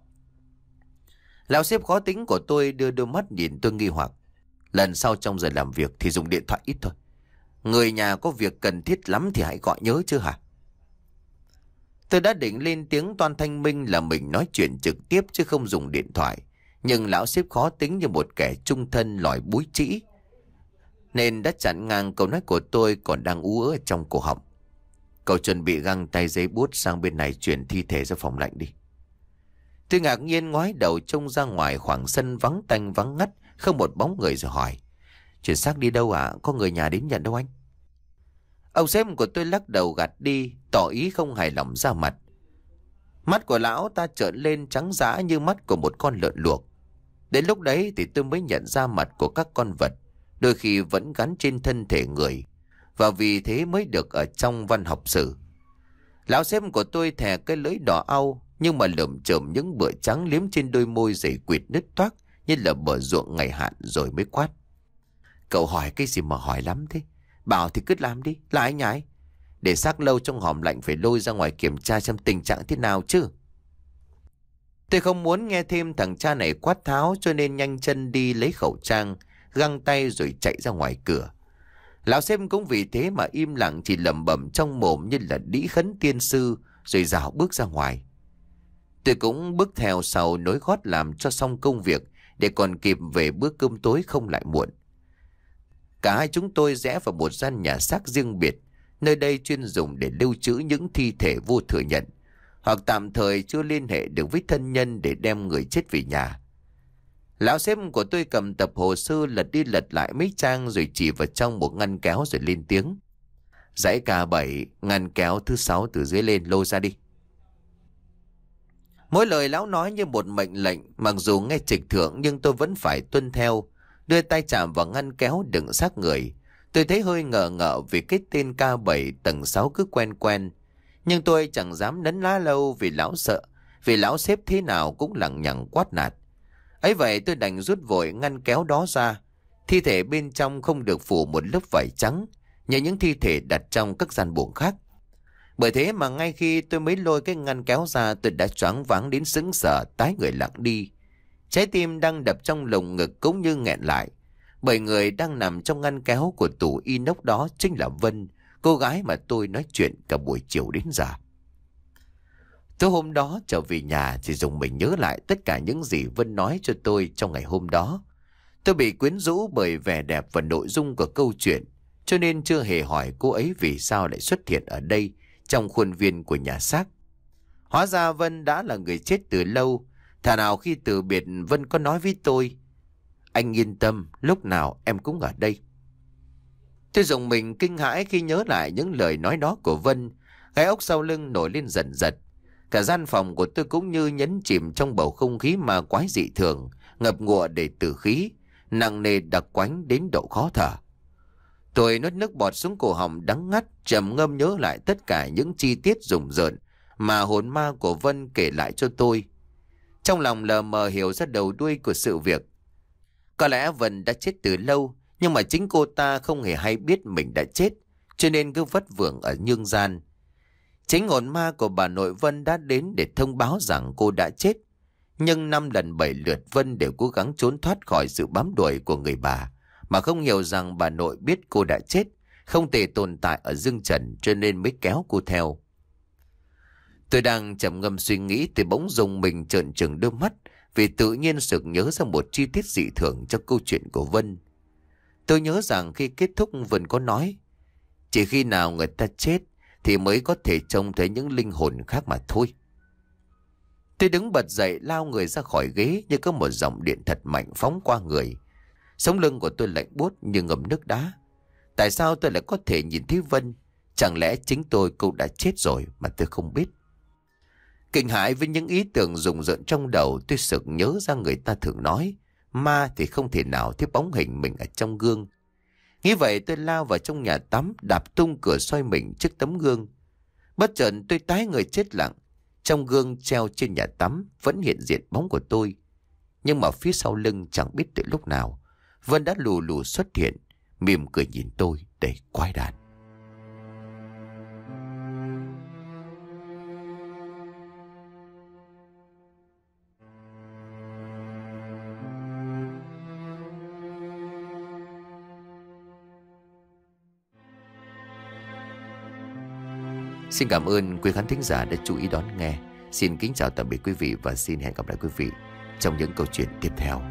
Lão sếp khó tính của tôi đưa đôi mắt nhìn tôi nghi hoặc. Lần sau trong giờ làm việc thì dùng điện thoại ít thôi. Người nhà có việc cần thiết lắm thì hãy gọi nhớ chứ hả? Tôi đã định lên tiếng toan thanh minh là mình nói chuyện trực tiếp chứ không dùng điện thoại. Nhưng lão sếp khó tính như một kẻ trung thân lòi búi trĩ, nên đã chặn ngang câu nói của tôi còn đang ú ớ ở trong cổ họng. Cậu chuẩn bị găng tay giấy bút sang bên này chuyển thi thể ra phòng lạnh đi. Tôi ngạc nhiên ngoái đầu trông ra ngoài khoảng sân vắng tanh vắng ngắt, không một bóng người rồi hỏi: Chuyển xác đi đâu ạ? À? Có người nhà đến nhận đâu anh? Ông sếp của tôi lắc đầu gạt đi, tỏ ý không hài lòng ra mặt. Mắt của lão ta trợn lên trắng dã như mắt của một con lợn luộc. Đến lúc đấy thì tôi mới nhận ra mặt của các con vật đôi khi vẫn gắn trên thân thể người, và vì thế mới được ở trong văn học sử. Lão sếp của tôi thè cái lưỡi đỏ au, nhưng mà lởm chởm những bựa trắng liếm trên đôi môi dày quỵt nứt toác như là bờ ruộng ngày hạn rồi mới quát: Cậu hỏi cái gì mà hỏi lắm thế? Bảo thì cứ làm đi, là anh nhái. Để xác lâu trong hòm lạnh phải lôi ra ngoài kiểm tra xem tình trạng thế nào chứ. Tôi không muốn nghe thêm thằng cha này quát tháo, cho nên nhanh chân đi lấy khẩu trang, găng tay rồi chạy ra ngoài cửa. Lão sếp cũng vì thế mà im lặng, chỉ lẩm bẩm trong mồm như là đĩ khấn tiên sư, rồi rảo bước ra ngoài. Tôi cũng bước theo sau nối gót làm cho xong công việc để còn kịp về bữa cơm tối không lại muộn. Cả hai chúng tôi rẽ vào một gian nhà xác riêng biệt, nơi đây chuyên dùng để lưu trữ những thi thể vô thừa nhận hoặc tạm thời chưa liên hệ được với thân nhân để đem người chết về nhà. Lão sếp của tôi cầm tập hồ sơ lật đi lật lại mấy trang rồi chỉ vào trong một ngăn kéo rồi lên tiếng: Dãy K bảy, ngăn kéo thứ sáu từ dưới lên, lôi ra đi. Mỗi lời lão nói như một mệnh lệnh, mặc dù nghe trịch thượng nhưng tôi vẫn phải tuân theo. Đưa tay chạm vào ngăn kéo đựng xác người. Tôi thấy hơi ngờ ngợ vì cái tên K bảy tầng sáu cứ quen quen. Nhưng tôi chẳng dám nấn lá lâu vì lão sợ. Vì lão xếp thế nào cũng lằng nhằng quát nạt: Ấy vậy tôi đành rút vội ngăn kéo đó ra. Thi thể bên trong không được phủ một lớp vải trắng như những thi thể đặt trong các gian buồng khác. Bởi thế mà ngay khi tôi mới lôi cái ngăn kéo ra, tôi đã choáng váng đến sững sờ, tái người lặng đi. Trái tim đang đập trong lồng ngực cũng như nghẹn lại. Bởi người đang nằm trong ngăn kéo của tủ inox đó chính là Vân, cô gái mà tôi nói chuyện cả buổi chiều đến giờ. Tối hôm đó trở về nhà thì dùng mình nhớ lại tất cả những gì Vân nói cho tôi trong ngày hôm đó. Tôi bị quyến rũ bởi vẻ đẹp và nội dung của câu chuyện, cho nên chưa hề hỏi cô ấy vì sao lại xuất hiện ở đây trong khuôn viên của nhà xác. Hóa ra Vân đã là người chết từ lâu. Thà nào khi từ biệt Vân có nói với tôi: "Anh yên tâm, lúc nào em cũng ở đây." Tôi dùng mình kinh hãi khi nhớ lại những lời nói đó của Vân. Gai ốc sau lưng nổi lên dần dật. Cả gian phòng của tôi cũng như nhấn chìm trong bầu không khí ma quái dị thường, ngập ngụa đầy tử khí, nặng nề đặc quánh đến độ khó thở. Tôi nuốt nước bọt xuống cổ họng đắng ngắt, trầm ngâm nhớ lại tất cả những chi tiết rùng rợn mà hồn ma của Vân kể lại cho tôi. Trong lòng lờ mờ hiểu ra đầu đuôi của sự việc. Có lẽ Vân đã chết từ lâu, nhưng mà chính cô ta không hề hay biết mình đã chết, cho nên cứ vất vưởng ở nhương gian. Chính hồn ma của bà nội Vân đã đến để thông báo rằng cô đã chết. Nhưng năm lần bảy lượt Vân đều cố gắng trốn thoát khỏi sự bám đuổi của người bà, mà không hiểu rằng bà nội biết cô đã chết, không thể tồn tại ở dương trần, cho nên mới kéo cô theo. Tôi đang trầm ngâm suy nghĩ thì bỗng dùng mình trợn trừng đôi mắt, vì tự nhiên sực nhớ ra một chi tiết dị thường trong câu chuyện của Vân. Tôi nhớ rằng khi kết thúc Vân có nói, chỉ khi nào người ta chết thì mới có thể trông thấy những linh hồn khác mà thôi. Tôi đứng bật dậy, lao người ra khỏi ghế như có một dòng điện thật mạnh phóng qua người. Sống lưng của tôi lạnh buốt như ngầm nước đá. Tại sao tôi lại có thể nhìn thấy Vân? Chẳng lẽ chính tôi cũng đã chết rồi mà tôi không biết? Kinh hãi với những ý tưởng rùng rợn trong đầu, tôi sực nhớ ra người ta thường nói, ma thì không thể nào thấy bóng hình mình ở trong gương. Nghĩ vậy tôi lao vào trong nhà tắm, đạp tung cửa xoay mình trước tấm gương. Bất chợt tôi tái người chết lặng. Trong gương treo trên nhà tắm vẫn hiện diện bóng của tôi. Nhưng mà phía sau lưng chẳng biết từ lúc nào, Vân đã lù lù xuất hiện, mỉm cười nhìn tôi đầy quái đản. Xin cảm ơn quý khán thính giả đã chú ý đón nghe. Xin kính chào tạm biệt quý vị và xin hẹn gặp lại quý vị trong những câu chuyện tiếp theo.